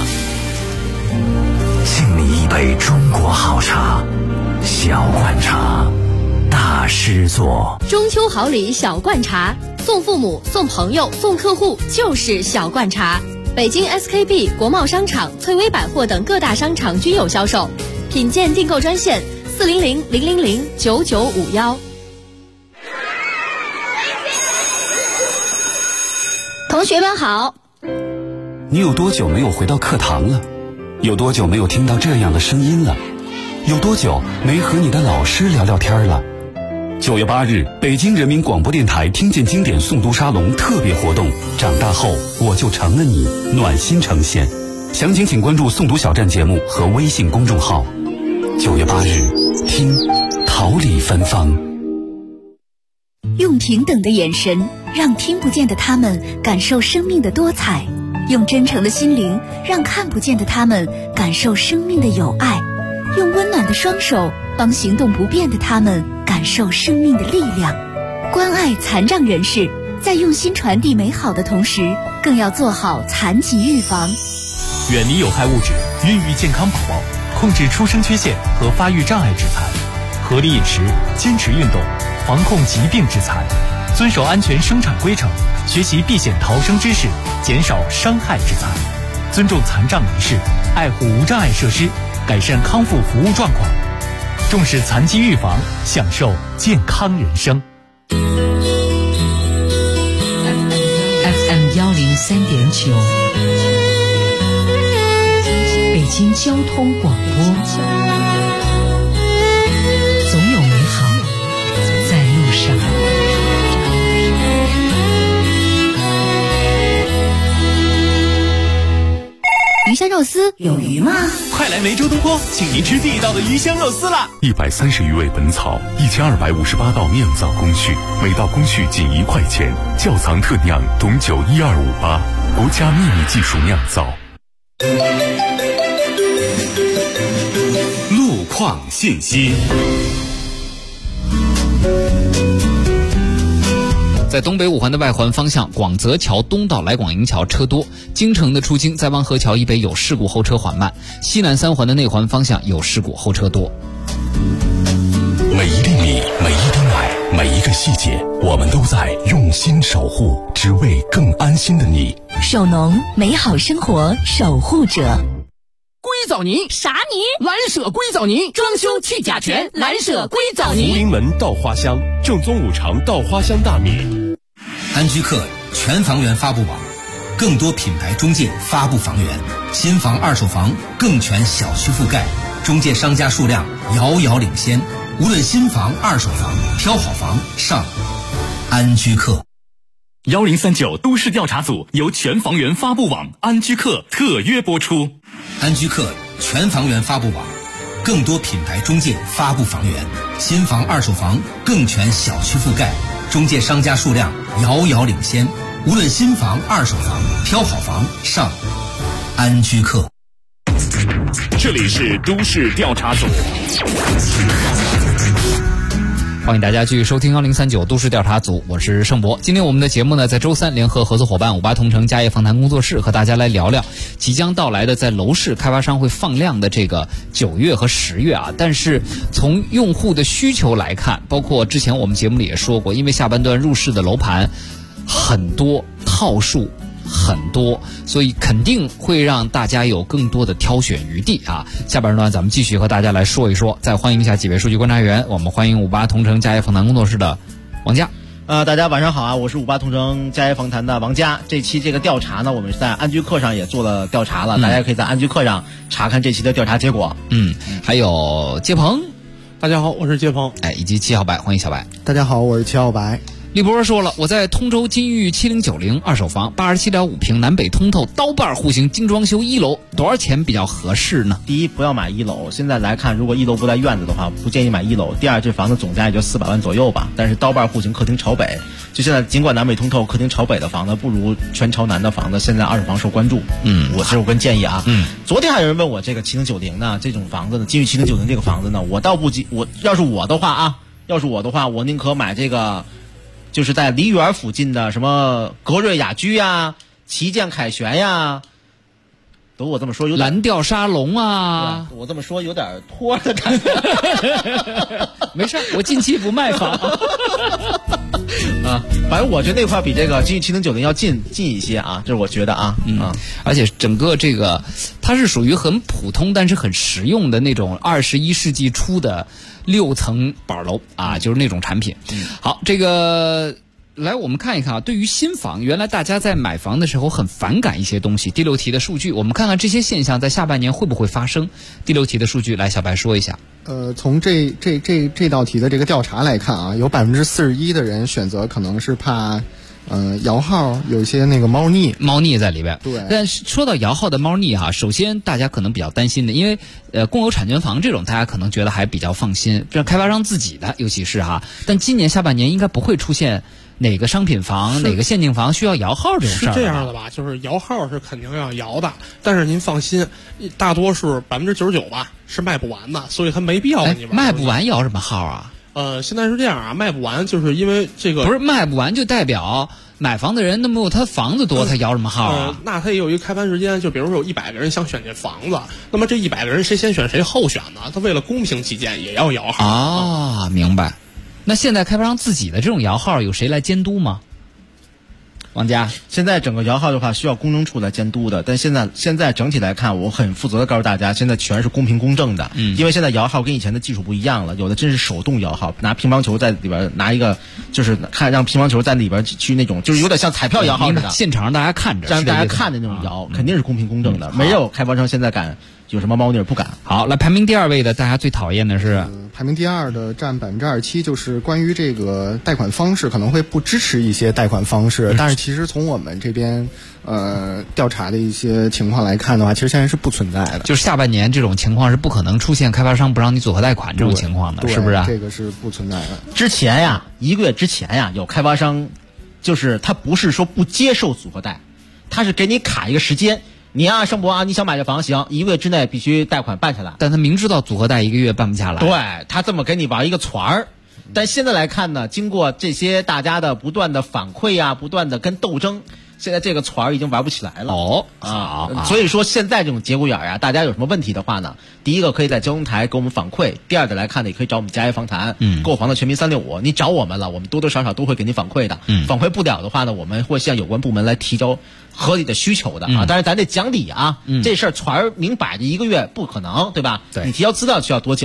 敬你一杯中国好茶，小罐茶，大师做。 中秋好礼小罐茶，送父母、送朋友、送客户就是小罐茶。北京 SKP、国贸商场、翠微百货等各大商场均有销售。品鉴订购专线400-000-9951。 同学们好。 你有多久没有回到课堂了？有多久没有听到这样的声音了？有多久没和你的老师聊聊天了？9月8日，北京人民广播电台听见经典诵读沙龙特别活动，长大后我就成了你，暖心呈现。详情请关注诵读小站节目和微信公众号。9月8日，听桃李芬芳。 用平等的眼神，让听不见的他们感受生命的多彩；用真诚的心灵，让看不见的他们感受生命的有爱；用温暖的双手，帮行动不便的他们感受生命的力量。关爱残障人士，在用心传递美好的同时，更要做好残疾预防。 远离有害物质，孕育健康宝宝，控制出生缺陷和发育障碍致残，合理饮食，坚持运动，防控疾病致残，遵守安全生产规程，学习避险逃生知识，减少伤害致残，尊重残障人士，爱护无障碍设施，改善康复服务状况，重视残疾预防，享受健康人生。 FM 103.9，北京交通广播，总有美好在路上。 鱼香肉丝有鱼吗？ 快来梅州东坡，请您吃地道的鱼香肉丝啦 ！130余味本草，1258道酿造工序，每道工序仅1块钱，窖藏特酿，董酒12588，国家秘密技术酿造。 路况信息。 在东北5环的外环方向，广泽桥东到来广营桥车多；京城的出京在湾河桥以北有事故，后车缓慢；西南3环的内环方向有事故，后车多。 每一粒米，每一滴奶，每一个细节，我们都在用心守护，只为更安心的你。 首农，美好生活守护者。 硅藻泥啥泥？蓝舍硅藻泥，装修去甲醛，蓝舍硅藻泥。 福临门稻花香，正宗5常稻花香大米。 安居客全房源发布网， 更多品牌中介发布房源，新房二手房更全小区覆盖，中介商家数量遥遥领先。无论新房二手房，挑好房上安居客。 1039都市调查组由全房源发布网安居客特约播出。 安居客全房源发布网，更多品牌中介发布房源，新房二手房更全小区覆盖，中介商家数量遥遥领先。无论新房二手房，挑好房上安居客。 这里是都市调查组。 欢迎大家继续收听1039都市调查组，我是盛博。今天我们的节目呢，在周三联合合作伙伴58同城家业访谈工作室和大家来聊聊即将到来的在楼市开发商会放量的这个9月和10月啊。但是从用户的需求来看，包括之前我们节目里也说过，因为下半段入市的楼盘很多，套数很多，所以肯定会让大家有更多的挑选余地啊。下半段咱们继续和大家来说一说，再欢迎一下几位数据观察员。我们欢迎58同城家业访谈工作室的王佳。 大家晚上好啊，我是58同城家业访谈的王佳。这期这个调查呢，我们是在安居客上也做了调查了，大家可以在安居客上查看这期的调查结果。 还有接鹏， 大家好，我是接鹏。 以及7号白，欢迎小白。 大家好，我是7号白。 李博说了，我在通州金域7090二手房，87.5平，南北通透，刀瓣户型，精装修1楼，多少钱比较合适呢？ 第一，不要买1楼。现在来看，如果1楼不带院子的话，不建议买1楼。第二，这房子总价也就400万左右吧。但是刀瓣户型，客厅朝北，就现在尽管南北通透，客厅朝北的房子不如全朝南的房子，现在二手房受关注。我是有个建议啊。昨天还有人问我这个7090呢，这种房子呢，金域7090这个房子呢，我倒不要是我的话，我宁可买这个。就是在梨园附近的什么格瑞雅居呀、旗舰凯旋呀，都我这么说有点蓝调沙龙啊， 我这么说有点拖的感觉。 没事，我近期不卖房啊，反正我觉得那块比这个金域7090要近一些啊，这是我觉得啊。 而且整个这个它是属于很普通但是很实用的那种21世纪初的6层板楼啊，就是那种产品。好，这个来我们看一看啊，对于新房，原来大家在买房的时候很反感一些东西。第6题的数据，我们看看这些现象在下半年会不会发生。第6题的数据，来小白说一下。 从这道题的这个调查来看啊，有41%的人选择可能是怕摇号有一些那个猫腻在里边。 对， 但是说到摇号的猫腻哈，首先大家可能比较担心的，因为公有产权房这种大家可能觉得还比较放心，这开发商自己的尤其是哈，但今年下半年应该不会出现哪个商品房哪个限定房需要摇号这种事儿。 是这样的吧，就是摇号是肯定要摇的，但是您放心，大多数99%吧是卖不完的，所以它没必要给你玩。 卖不完摇什么号啊？ 现在是这样啊，卖不完就是因为这个不是卖不完就代表买房的人那么他房子多，他摇什么号啊？ 那他也有一个开盘时间，就比如说有100个人想选这房子，那么这100个人谁先选谁后选呢？他为了公平起见也要摇号啊。明白。那现在开发商自己的这种摇号有谁来监督吗？王佳， 现在整个摇号的话需要公证处来监督的，但现在整体来看，我很负责的告诉大家，现在全是公平公正的。因为现在摇号跟以前的技术不一样了，有的真是手动摇号，拿乒乓球在里边拿一个，就是让乒乓球在里边去那种，就是有点像彩票摇号似的， 现场让大家看着， 让大家看的那种摇，肯定是公平公正的，没有开发商现在敢有什么猫腻，不敢。 好，来排名第2位的，大家最讨厌的是。 排名第2的占27%，就是关于这个贷款方式可能会不支持一些贷款方式，但是其实从我们这边调查的一些情况来看的话，其实现在是不存在的。 就是下半年这种情况是不可能出现开发商不让你组合贷款这种情况的，是不是？ 这个是不存在的。 之前呀，1个月之前呀，有开发商就是他不是说不接受组合贷，他是给你卡一个时间。你啊，盛博啊，你想买这房行，1个月之内必须贷款办下来。 但他明知道组合贷1个月办不下来， 对，他这么给你玩一个团儿。但现在来看呢，经过这些大家的不断的反馈啊，不断的跟斗争，现在这个团儿已经玩不起来了。所以说现在这种节骨眼啊，大家有什么问题的话呢，第一个可以在交通台给我们反馈，第二个来看呢，也可以找我们家业访谈，购房的全民365，你找我们了，我们多多少少都会给你反馈的。反馈不了的话呢，我们会向有关部门来提交合理的需求的啊。但是咱得讲理啊，这事儿团儿明摆着1个月不可能，对吧？ 对， 你提交资料需要多久呢？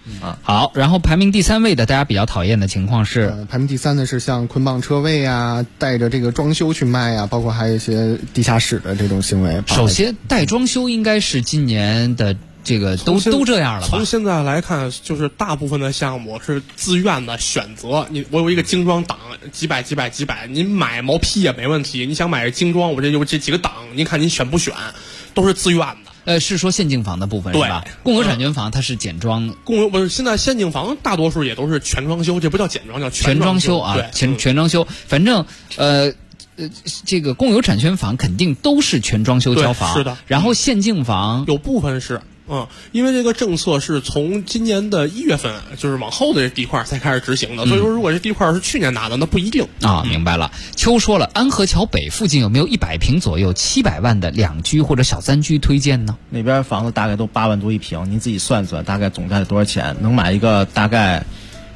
好，然后排名第3位的大家比较讨厌的情况是， 排名第3的是像捆绑车位啊，带着这个装修去卖啊，包括还有一些地下室的这种行为。 首先带装修应该是今年的这个都这样了吧？ 从现在来看，就是大部分的项目是自愿的选择。我有一个精装档，几百，您买毛坯也没问题。你想买精装，我这有这几个档，您看您选不选，都是自愿的。 是说现净房的部分是吧？共有产权房它是简装， 不是现在现净房大多数也都是全装修，这不叫简装，叫全装修啊，全装修。反正这个共有产权房肯定都是全装修交房， 是的。 然后现净房有部分是。因为这个政策是从今年的1月份，就是往后的地块才开始执行的，所以说如果这地块是去年拿的，那不一定啊。明白了。秋说了，安河桥北附近有没有100平左右700万的2居或者小3居推荐呢？ 那边房子大概都8万多一平，您自己算算，大概总价多少钱？能买一个大概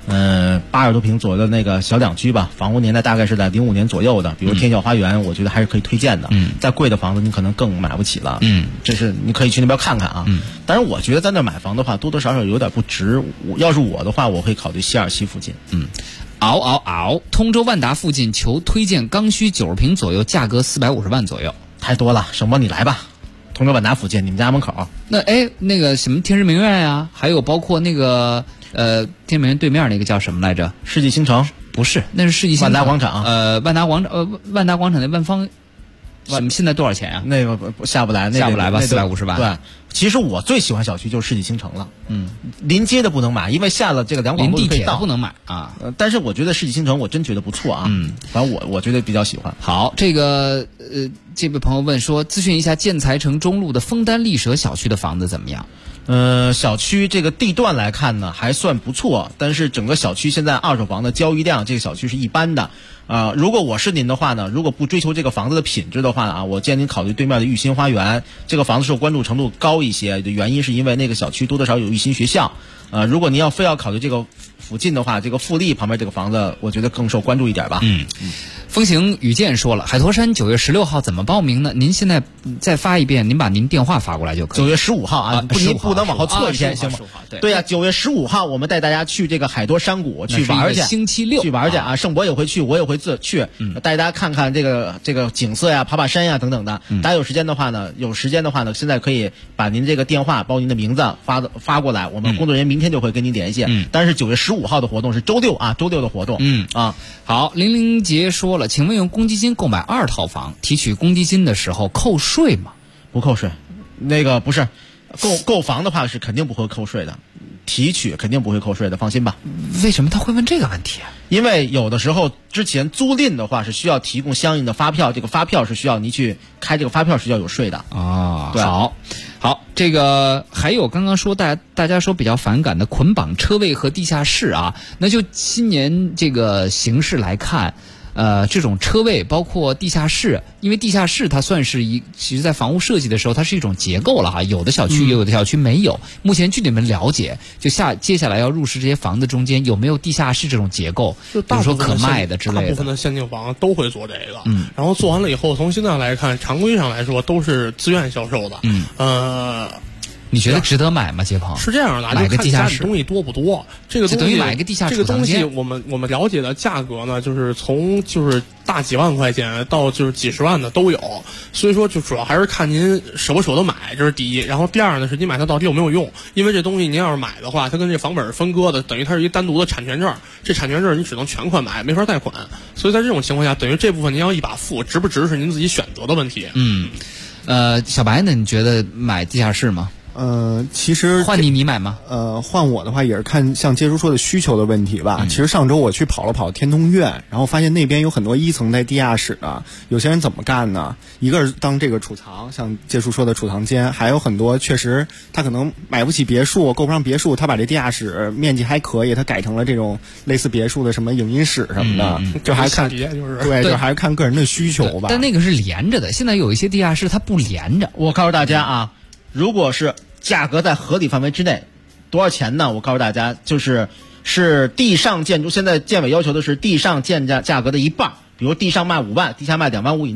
80多平左右的那个小2居吧，房屋年代大概是在05年左右的，比如天笑花园，我觉得还是可以推荐的。再贵的房子你可能更买不起了。这是你可以去那边看看啊。但是我觉得在那买房的话，多多少少有点不值。要是我的话，我会考虑西二旗附近。 通州万达附近求推荐刚需90平左右，价格450万左右， 太多了。省博你来吧，通州万达附近，你们家门口。 那个什么天之名苑呀，还有包括那个天之名苑对面那个叫什么来着？ 世纪星城？ 不是，那是世纪星城。 万达广场。 万达广场的万方。现在多少钱啊？ 那个下不来， 下不来吧，450万。 对，其实我最喜欢小区就是世纪星城了。临街的不能买，因为下了这个2广路临地铁不能买啊。 但是我觉得世纪星城我真觉得不错啊。反正我觉得比较喜欢。 好，这个这位朋友问说，咨询一下建材城中路的枫丹丽舍小区的房子怎么样？ 小区这个地段来看呢还算不错，但是整个小区现在二手房的交易量，这个小区是一般的。如果我是您的话呢，如果不追求这个房子的品质的话啊，我建议您考虑对面的育新花园。这个房子受关注程度高一些的原因是因为那个小区多多少有育新学校。如果您非要考虑这个附近的话，这个富力旁边这个房子，我觉得更受关注一点吧。 风行雨剑说了，海坨山9月16号怎么报名呢？您现在再发一遍，您把您电话发过来就可以。 9月15号啊，您不能往后错一天，行吗？对呀，9月15号我们带大家去这个海坨山谷去玩去， 星期六去玩去啊！盛博也会去，我也会去，带大家看看这个景色呀、爬山呀等等的。大家有时间的话呢，现在可以把您这个电话包括您的名字发过来，我们工作人员明天就会跟您联系。但是9月15号的活动是周六啊，周六的活动。 好，玲杰说了，请问用公积金购买2套房，提取公积金的时候扣税吗？ 不扣税，那个不是购房的话是肯定不会扣税的，提取肯定不会扣税的，放心吧。 为什么他会问这个问题啊？ 因为有的时候之前租赁的话是需要提供相应的发票，这个发票是需要你去开，这个发票是要有税的啊。对，好，这个还有刚刚说大家说比较反感的捆绑车位和地下室啊，那就今年这个形势来看。这种车位包括地下室，因为地下室它算是其实在房屋设计的时候它是一种结构了哈，有的小区有的小区没有。目前据你们了解，接下来要入市这些房子中间有没有地下室这种结构，比如说可卖的之类的。 大部分的现净房都会做这个，然后做完了以后，从现在来看，常规上来说都是自愿销售的。 你觉得值得买吗，杰鹏？ 是这样的， 买个地下室东西多不多？这个东西等于买一个地下储藏间。 这个东西我们了解的价格呢，就是从大几万块钱到几十万的都有，所以说就主要还是看您舍不舍得买，这是第一。然后第二呢，是你买它到底有没有用？因为这东西您要是买的话，它跟这房本是分割的，等于它是一单独的产权证，这产权证你只能全款买，没法贷款。所以在这种情况下，等于这部分您要一把付，值不值是您自己选择的问题。 小白呢？你觉得买地下室吗？ 其实换你买吗？ 换我的话也是看像杰叔说的需求的问题吧。其实上周我去跑了跑天通苑，然后发现那边有很多1层带地下室的。有些人怎么干呢？一个是当这个储藏，像杰叔说的储藏间，还有很多确实他可能买不起别墅，够不上别墅，他把这地下室面积还可以，他改成了这种类似别墅的什么影音室什么的。这还看对，这还是看个人的需求吧。 但那个是连着的，现在有一些地下室它不连着。 我告诉大家啊，如果是价格在合理范围之内，多少钱呢？我告诉大家，是地上建筑，现在建委要求的是地上建价格的一半，比如地上卖5万，地下卖2万5以内，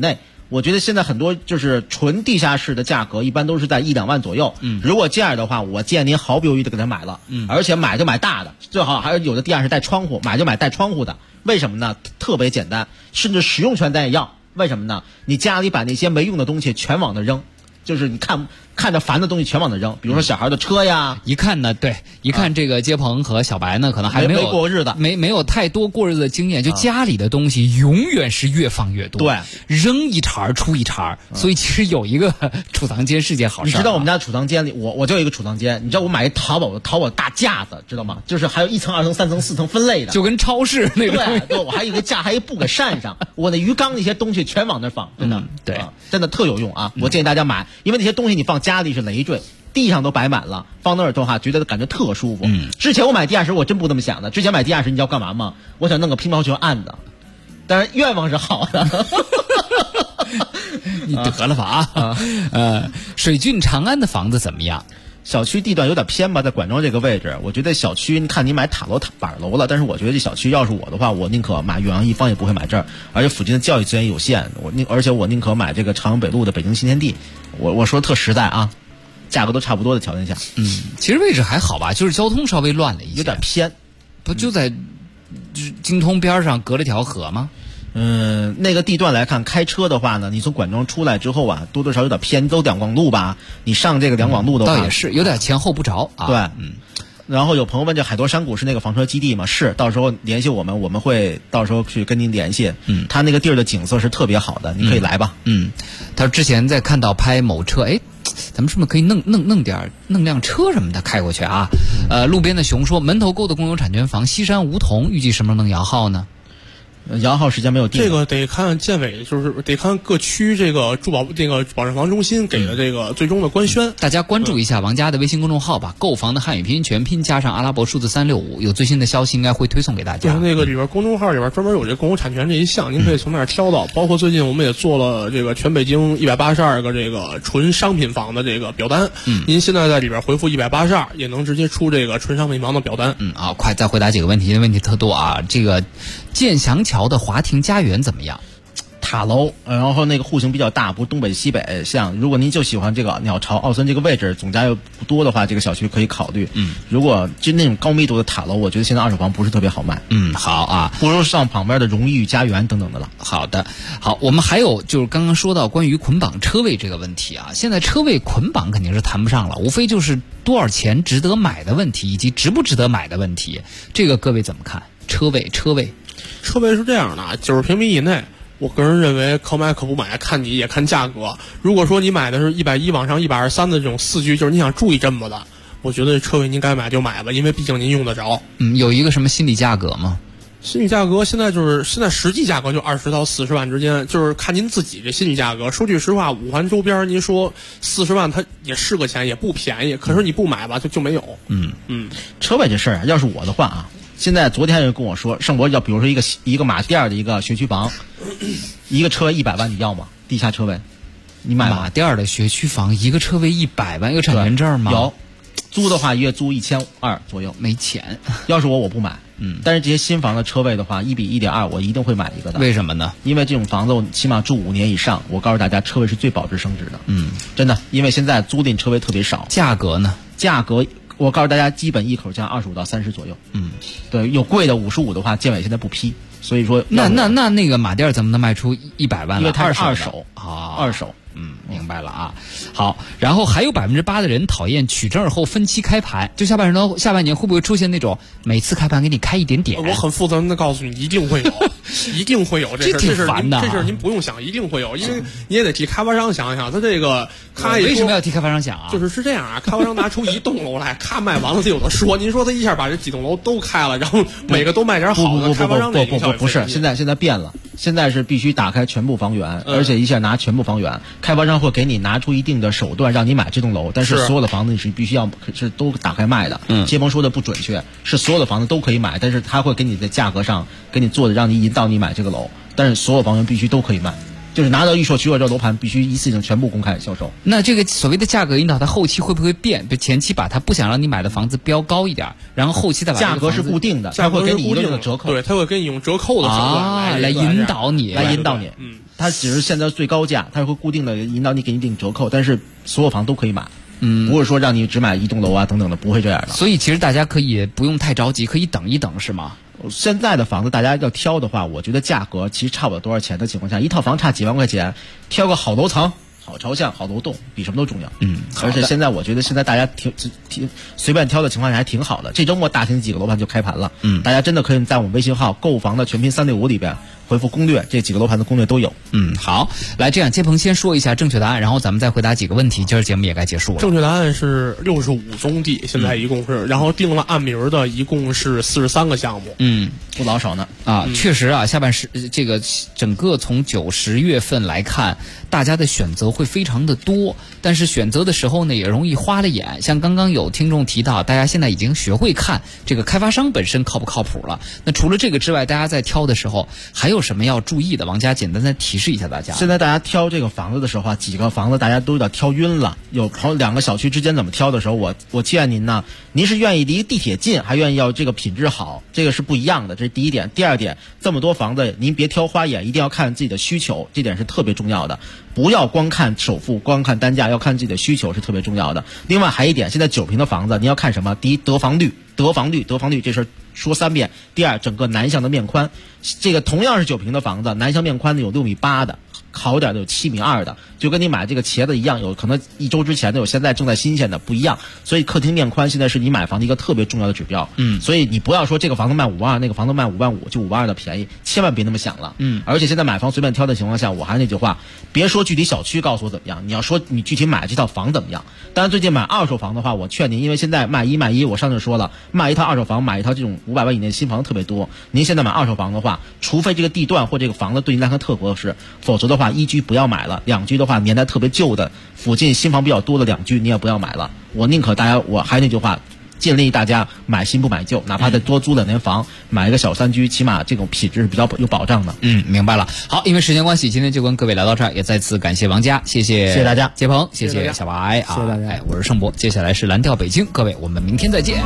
我觉得现在很多就是纯地下室的价格一般都是在1-2万左右。如果这样的话，我建议您毫不犹豫的给他买了。而且买就买大的，最好还有的地下室带窗户，买就买带窗户的。为什么呢？特别简单，甚至使用权咱也要。为什么呢？你家里把那些没用的东西全往那扔，就是你看着烦的东西全往那扔，比如说小孩的车呀。 一看这个街鹏和小白呢，可能还没有过日子， 没有太多过日子的经验，就家里的东西永远是越放越多， 对， 扔一茬出一茬，所以其实有一个储藏间是件好事。 你知道我们家储藏间里，我就有一个储藏间，你知道我买一淘宝大架子，知道吗？就是还有1层、2层、3层、4层分类的， 就跟超市那个。 对，我还有一个架，还有一布给扇上，我那鱼缸那些东西全往那放，真的， 对， 真的特有用啊！我建议大家买，因为那些东西你放家里是累赘。地上都摆满了，放那儿的话，觉得感觉特舒服。之前我买地下室，我真不这么想的。之前买地下室，你知道干嘛吗？我想弄个乒乓球案子，但是愿望是好的。 你得了吧啊！水郡长安的房子怎么样？ 小区地段有点偏吧，在管庄这个位置，我觉得小区你看你买塔楼板楼了，但是我觉得这小区要是我的话，我宁可买远洋一方也不会买这儿，而且附近的教育资源有限，而且我宁可买这个朝阳北路的北京新天地。我说特实在啊。价格都差不多的条件下， 其实位置还好吧，就是交通稍微乱了一些， 有点偏。 不就在京通边上隔了条河吗？ 那个地段来看，开车的话呢，你从管庄出来之后啊，多多少少有点偏，都两广路吧。你上这个两广路的话， 倒也是有点前后不着啊。 对，然后有朋友问这海螺山谷是那个房车基地吗？是，到时候联系我们，我们会到时候去跟您联系。他那个地儿的景色是特别好的，你可以来吧。 他之前在看到拍某车，咱们是不是可以弄辆车什么的开过去啊？路边的熊说，门头沟的公有产权房西山梧桐预计什么时候能摇号呢？ 摇号时间没有定， 这个得看建委，就是得看各区这个保障房中心给的这个最终的官宣。 大家关注一下王家的微信公众号吧，购房的汉语拼音全拼加上阿拉伯数字365，有最新的消息应该会推送给大家。 那个里边公众号里边专门有这公有产权这一项，您可以从那儿挑到。包括最近我们也做了这个全北京182个这个纯商品房的这个表单，您现在在里边回复182也能直接出这个纯商品房的表单。 好，快再回答几个问题，问题特多啊。这个建祥桥的华庭家园怎么样？ 塔楼，然后那个户型比较大，不东北西北。像如果您就喜欢这个鸟巢、奥森这个位置，总价又不多的话，这个小区可以考虑。如果就那种高密度的塔楼，我觉得现在二手房不是特别好卖。 好啊， 不如上旁边的荣誉家园等等的了。 好的，好，我们还有就是刚刚说到关于捆绑车位这个问题啊，现在车位捆绑肯定是谈不上了，无非就是多少钱值得买的问题，以及值不值得买的问题。这个各位怎么看？车位是这样的，90平米以内，我个人认为可买可不买，看你也看价格。如果说你买的是110往上123的这种4居，就是你想住一阵子的，我觉得车位您该买就买吧，因为毕竟您用得着。 有一个什么心理价格吗？ 心理价格现在实际价格就20到40万之间，就是看您自己这心理价格。说句实话，五环周边您说40万，它也是个钱，也不便宜。可是你不买吧，就没有。 车位这事儿啊，要是我的话啊。现在昨天有人跟我说，盛博要比如说一个马甸的一个学区房，一个车位100万，你要吗？地下车位，你买吗？ 马甸的学区房一个车位100万，有产权证吗？ 有，租的话一月租1200左右。 没钱， 要是我不买。但是这些新房的车位的话，1比1.2，我一定会买一个的。 为什么呢？ 因为这种房子我起码住5年以上，我告诉大家，车位是最保值升值的。真的，因为现在租赁车位特别少。 价格呢？ 价格。我告诉大家，基本一口价25到30左右。对，有贵的55的话，建委现在不批，所以说那个马甸怎么能卖出100万？ 因为它是二手啊， 二手。 明白了啊。好，然后还有8%的人讨厌取证后分期开盘，就下半年会不会出现那种每次开盘给你开一点点？ 我很负责任的告诉你，一定会有，一定会有这事。 这挺烦的。 这事您不用想，一定会有，因为你也得替开发商想一想，他这个为什么要替开发商想啊？ 是这样啊，开发商拿出一栋楼来，咔卖完了，他有的说。您说他一下把这几栋楼都开了，然后每个都卖点好的，开发商不是，现在变了，现在是必须打开全部房源，而且一下拿全部房源，开发商会给你拿出一定的手段让你买这栋楼，但是所有的房子你是必须要是都打开卖的。街鹏说的不准确，是所有的房子都可以买，但是他会给你在价格上给你做的让你引导你买这个楼，但是所有房源必须都可以卖。 就是拿到预售许可证楼盘必须一次性全部公开销售。 那这个所谓的价格引导，它后期会不会变？就前期把它不想让你买的房子标高一点，然后后期再把价格是固定的，它会给你一定的折扣。 对，它会给你用折扣的手段来引导你， 它只是现在最高价，它会固定的引导你，给你一定折扣，但是所有房都可以买。不是说让你只买一栋楼啊等等的，不会这样的。 所以其实大家可以不用太着急，可以等一等，是吗？ 现在的房子大家要挑的话，我觉得价格其实差不了多少钱的情况下，一套房差几万块钱，挑个好楼层、好朝向、好楼栋，比什么都重要。而且现在我觉得现在大家随便挑的情况下还挺好的。这周末大型几个楼盘就开盘了，大家真的可以在我们微信号购房的全拼365里边回复攻略，这几个楼盘的攻略都有。 好，来这样，接鹏先说一下正确答案，然后咱们再回答几个问题，今儿节目也该结束了。 正确答案是65宗地，现在一共是，然后定了按名的一共是43个项目。 不老少呢。 确实啊，下半时这个整个从9、10月份来看，大家的选择会非常的多，但是选择的时候呢，也容易花了眼。像刚刚有听众提到，大家现在已经学会看这个开发商本身靠不靠谱了。那除了这个之外，大家在挑的时候还有什么要注意的？王佳简单再提示一下大家。 现在大家挑这个房子的时候啊，几个房子大家都有点挑晕了。有2个小区之间怎么挑的时候，我建议您呢，您是愿意离地铁近，还愿意要这个品质好，这个是不一样的。这是第一点。第二点，这么多房子，您别挑花眼，一定要看自己的需求，这点是特别重要的。不要光看首付，光看单价，要看自己的需求是特别重要的。另外还一点，现在9平的房子，您要看什么？第一，得房率，这事儿说3遍。第二，整个南向的面宽，这个同样是9平的房子，南向面宽的有6.8米的，好点的有7.2米的，就跟你买这个茄子一样，有可能1周之前的，有现在正在新鲜的，不一样。所以客厅面宽现在是你买房的一个特别重要的指标。所以你不要说这个房子卖5万，那个房子卖5万5，就5万2的便宜，千万别那么想了。而且现在买房随便挑的情况下，我还是那句话，别说具体小区告诉我怎么样，你要说你具体买这套房怎么样。当然最近买二手房的话，我劝您，因为现在卖一，我上次说了，卖一套二手房，买一套这种500万以内的新房特别多。您现在买二手房的话，除非这个地段或这个房子对您来看特合适，否则的话1居不要买了，2居的话年代特别旧的，附近新房比较多的2居你也不要买了。我宁可大家，我还是那句话，建议大家买新不买旧，哪怕再多租2年房，买一个小3居，起码这种品质是比较有保障的。 明白了。好，因为时间关系，今天就跟各位聊到这儿，也再次感谢王佳，谢谢大家， 接鹏，谢谢小白啊， 谢谢大家。 我是盛博，接下来是蓝调北京，各位，我们明天再见。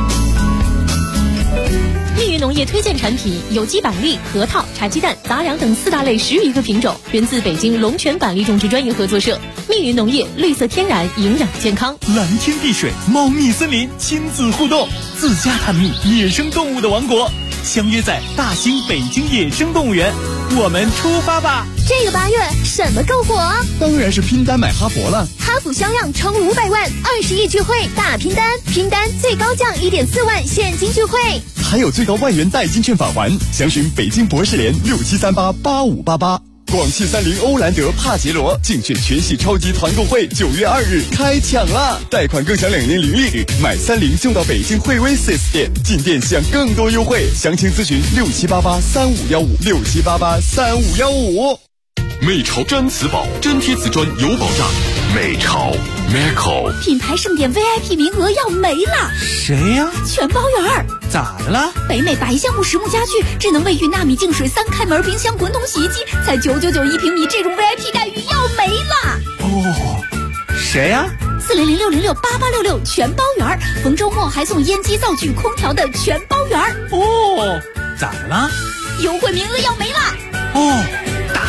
密云农业推荐产品有机板栗、核桃、茶鸡蛋、杂粮等4大类10余个品种，源自北京龙泉板栗种植专业合作社。密云农业，绿色天然，营养健康。 蓝天碧水，茂密森林，亲子互动，自家探秘野生动物的王国，相约在大兴北京野生动物园，我们出发吧！ 这个8月什么够火？ 当然是拼单买哈佛了。 哈弗销量冲500万，20亿聚会大拼单，拼单最高降1.4万现金聚会， 还有最高万元代金券返还。详询北京博士联67388588。广汽30欧蓝德帕杰罗竞选全系超级团购会9月2日开抢啦！贷款更享2年0利率，买30就到北京惠威 4S 店，进店享更多优惠。详情咨询67883515，67883515。 美潮真瓷宝，真贴瓷砖有保障。美潮 Merco 品牌盛典 VIP 名额要没了。 谁呀？ 全包圆。 咋的了？ 北美白橡木实木家具、智能卫浴、纳米净水、3开门冰箱、滚筒洗衣机，才999一平米，这种 VIP 待遇要没了。 哦，谁呀 ？400-606-8866全包圆，逢周末还送烟机、灶具、空调的全包圆。 哦，咋的了？ 优惠名额要没了。 哦，打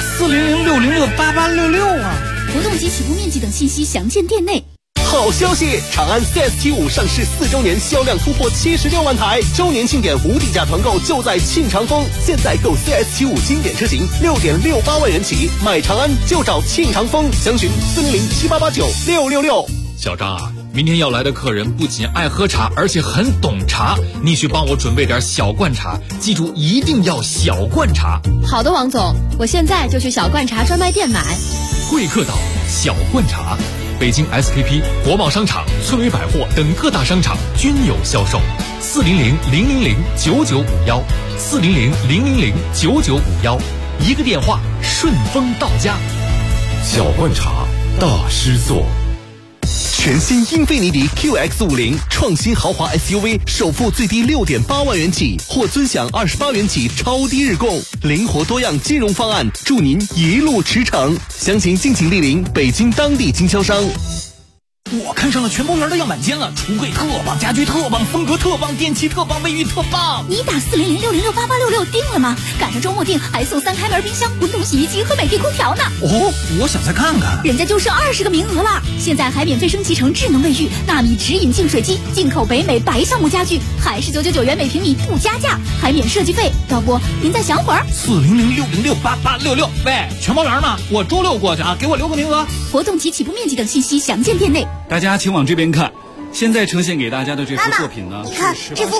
400-606-8866啊！ 活动及起步面积等信息详见店内。 好消息！长安 CS75上市4周年，销量突破76万台，周年庆典无底价团购就在庆长丰。现在购 CS75 经典车型6.68万元起，买长安就找庆长丰。详询400-7889-666。 小张啊，明天要来的客人不仅爱喝茶，而且很懂茶，你去帮我准备点小罐茶，记住一定要小罐茶。 好的，王总，我现在就去小罐茶专卖店买。 贵客岛小罐茶，北京 SKP、国贸商场、村委百货等各大商场均有销售。400-000-9951，400-000-9951，一个电话顺丰到家。 小罐茶大师座。 全新英菲尼迪 QX50 创新豪华 SUV， 首付最低6.8万元起，或尊享28元起超低日供，灵活多样金融方案，祝您一路驰骋。详情敬请莅临北京当地经销商。 我看上了全包园的样板间了，橱柜特棒，家居特棒，风格特棒，电器特棒，卫浴特棒。 你打40060688866定了吗？赶上周末定还送3开门冰箱、滚筒洗衣机和美的空调呢。 哦，我想再看看。 人家就剩20个名额了，现在还免费升级成智能卫浴、纳米直饮净水机、进口北美白橡木家具，还是999元每平米不加价，还免设计费。要不您再想会儿 ？40060688866。喂，全包园吗？我周6过去啊，给我留个名额。 活动及起步面积等信息详见店内。 大家请往这边看，现在呈现给大家的这幅作品呢， 你看这幅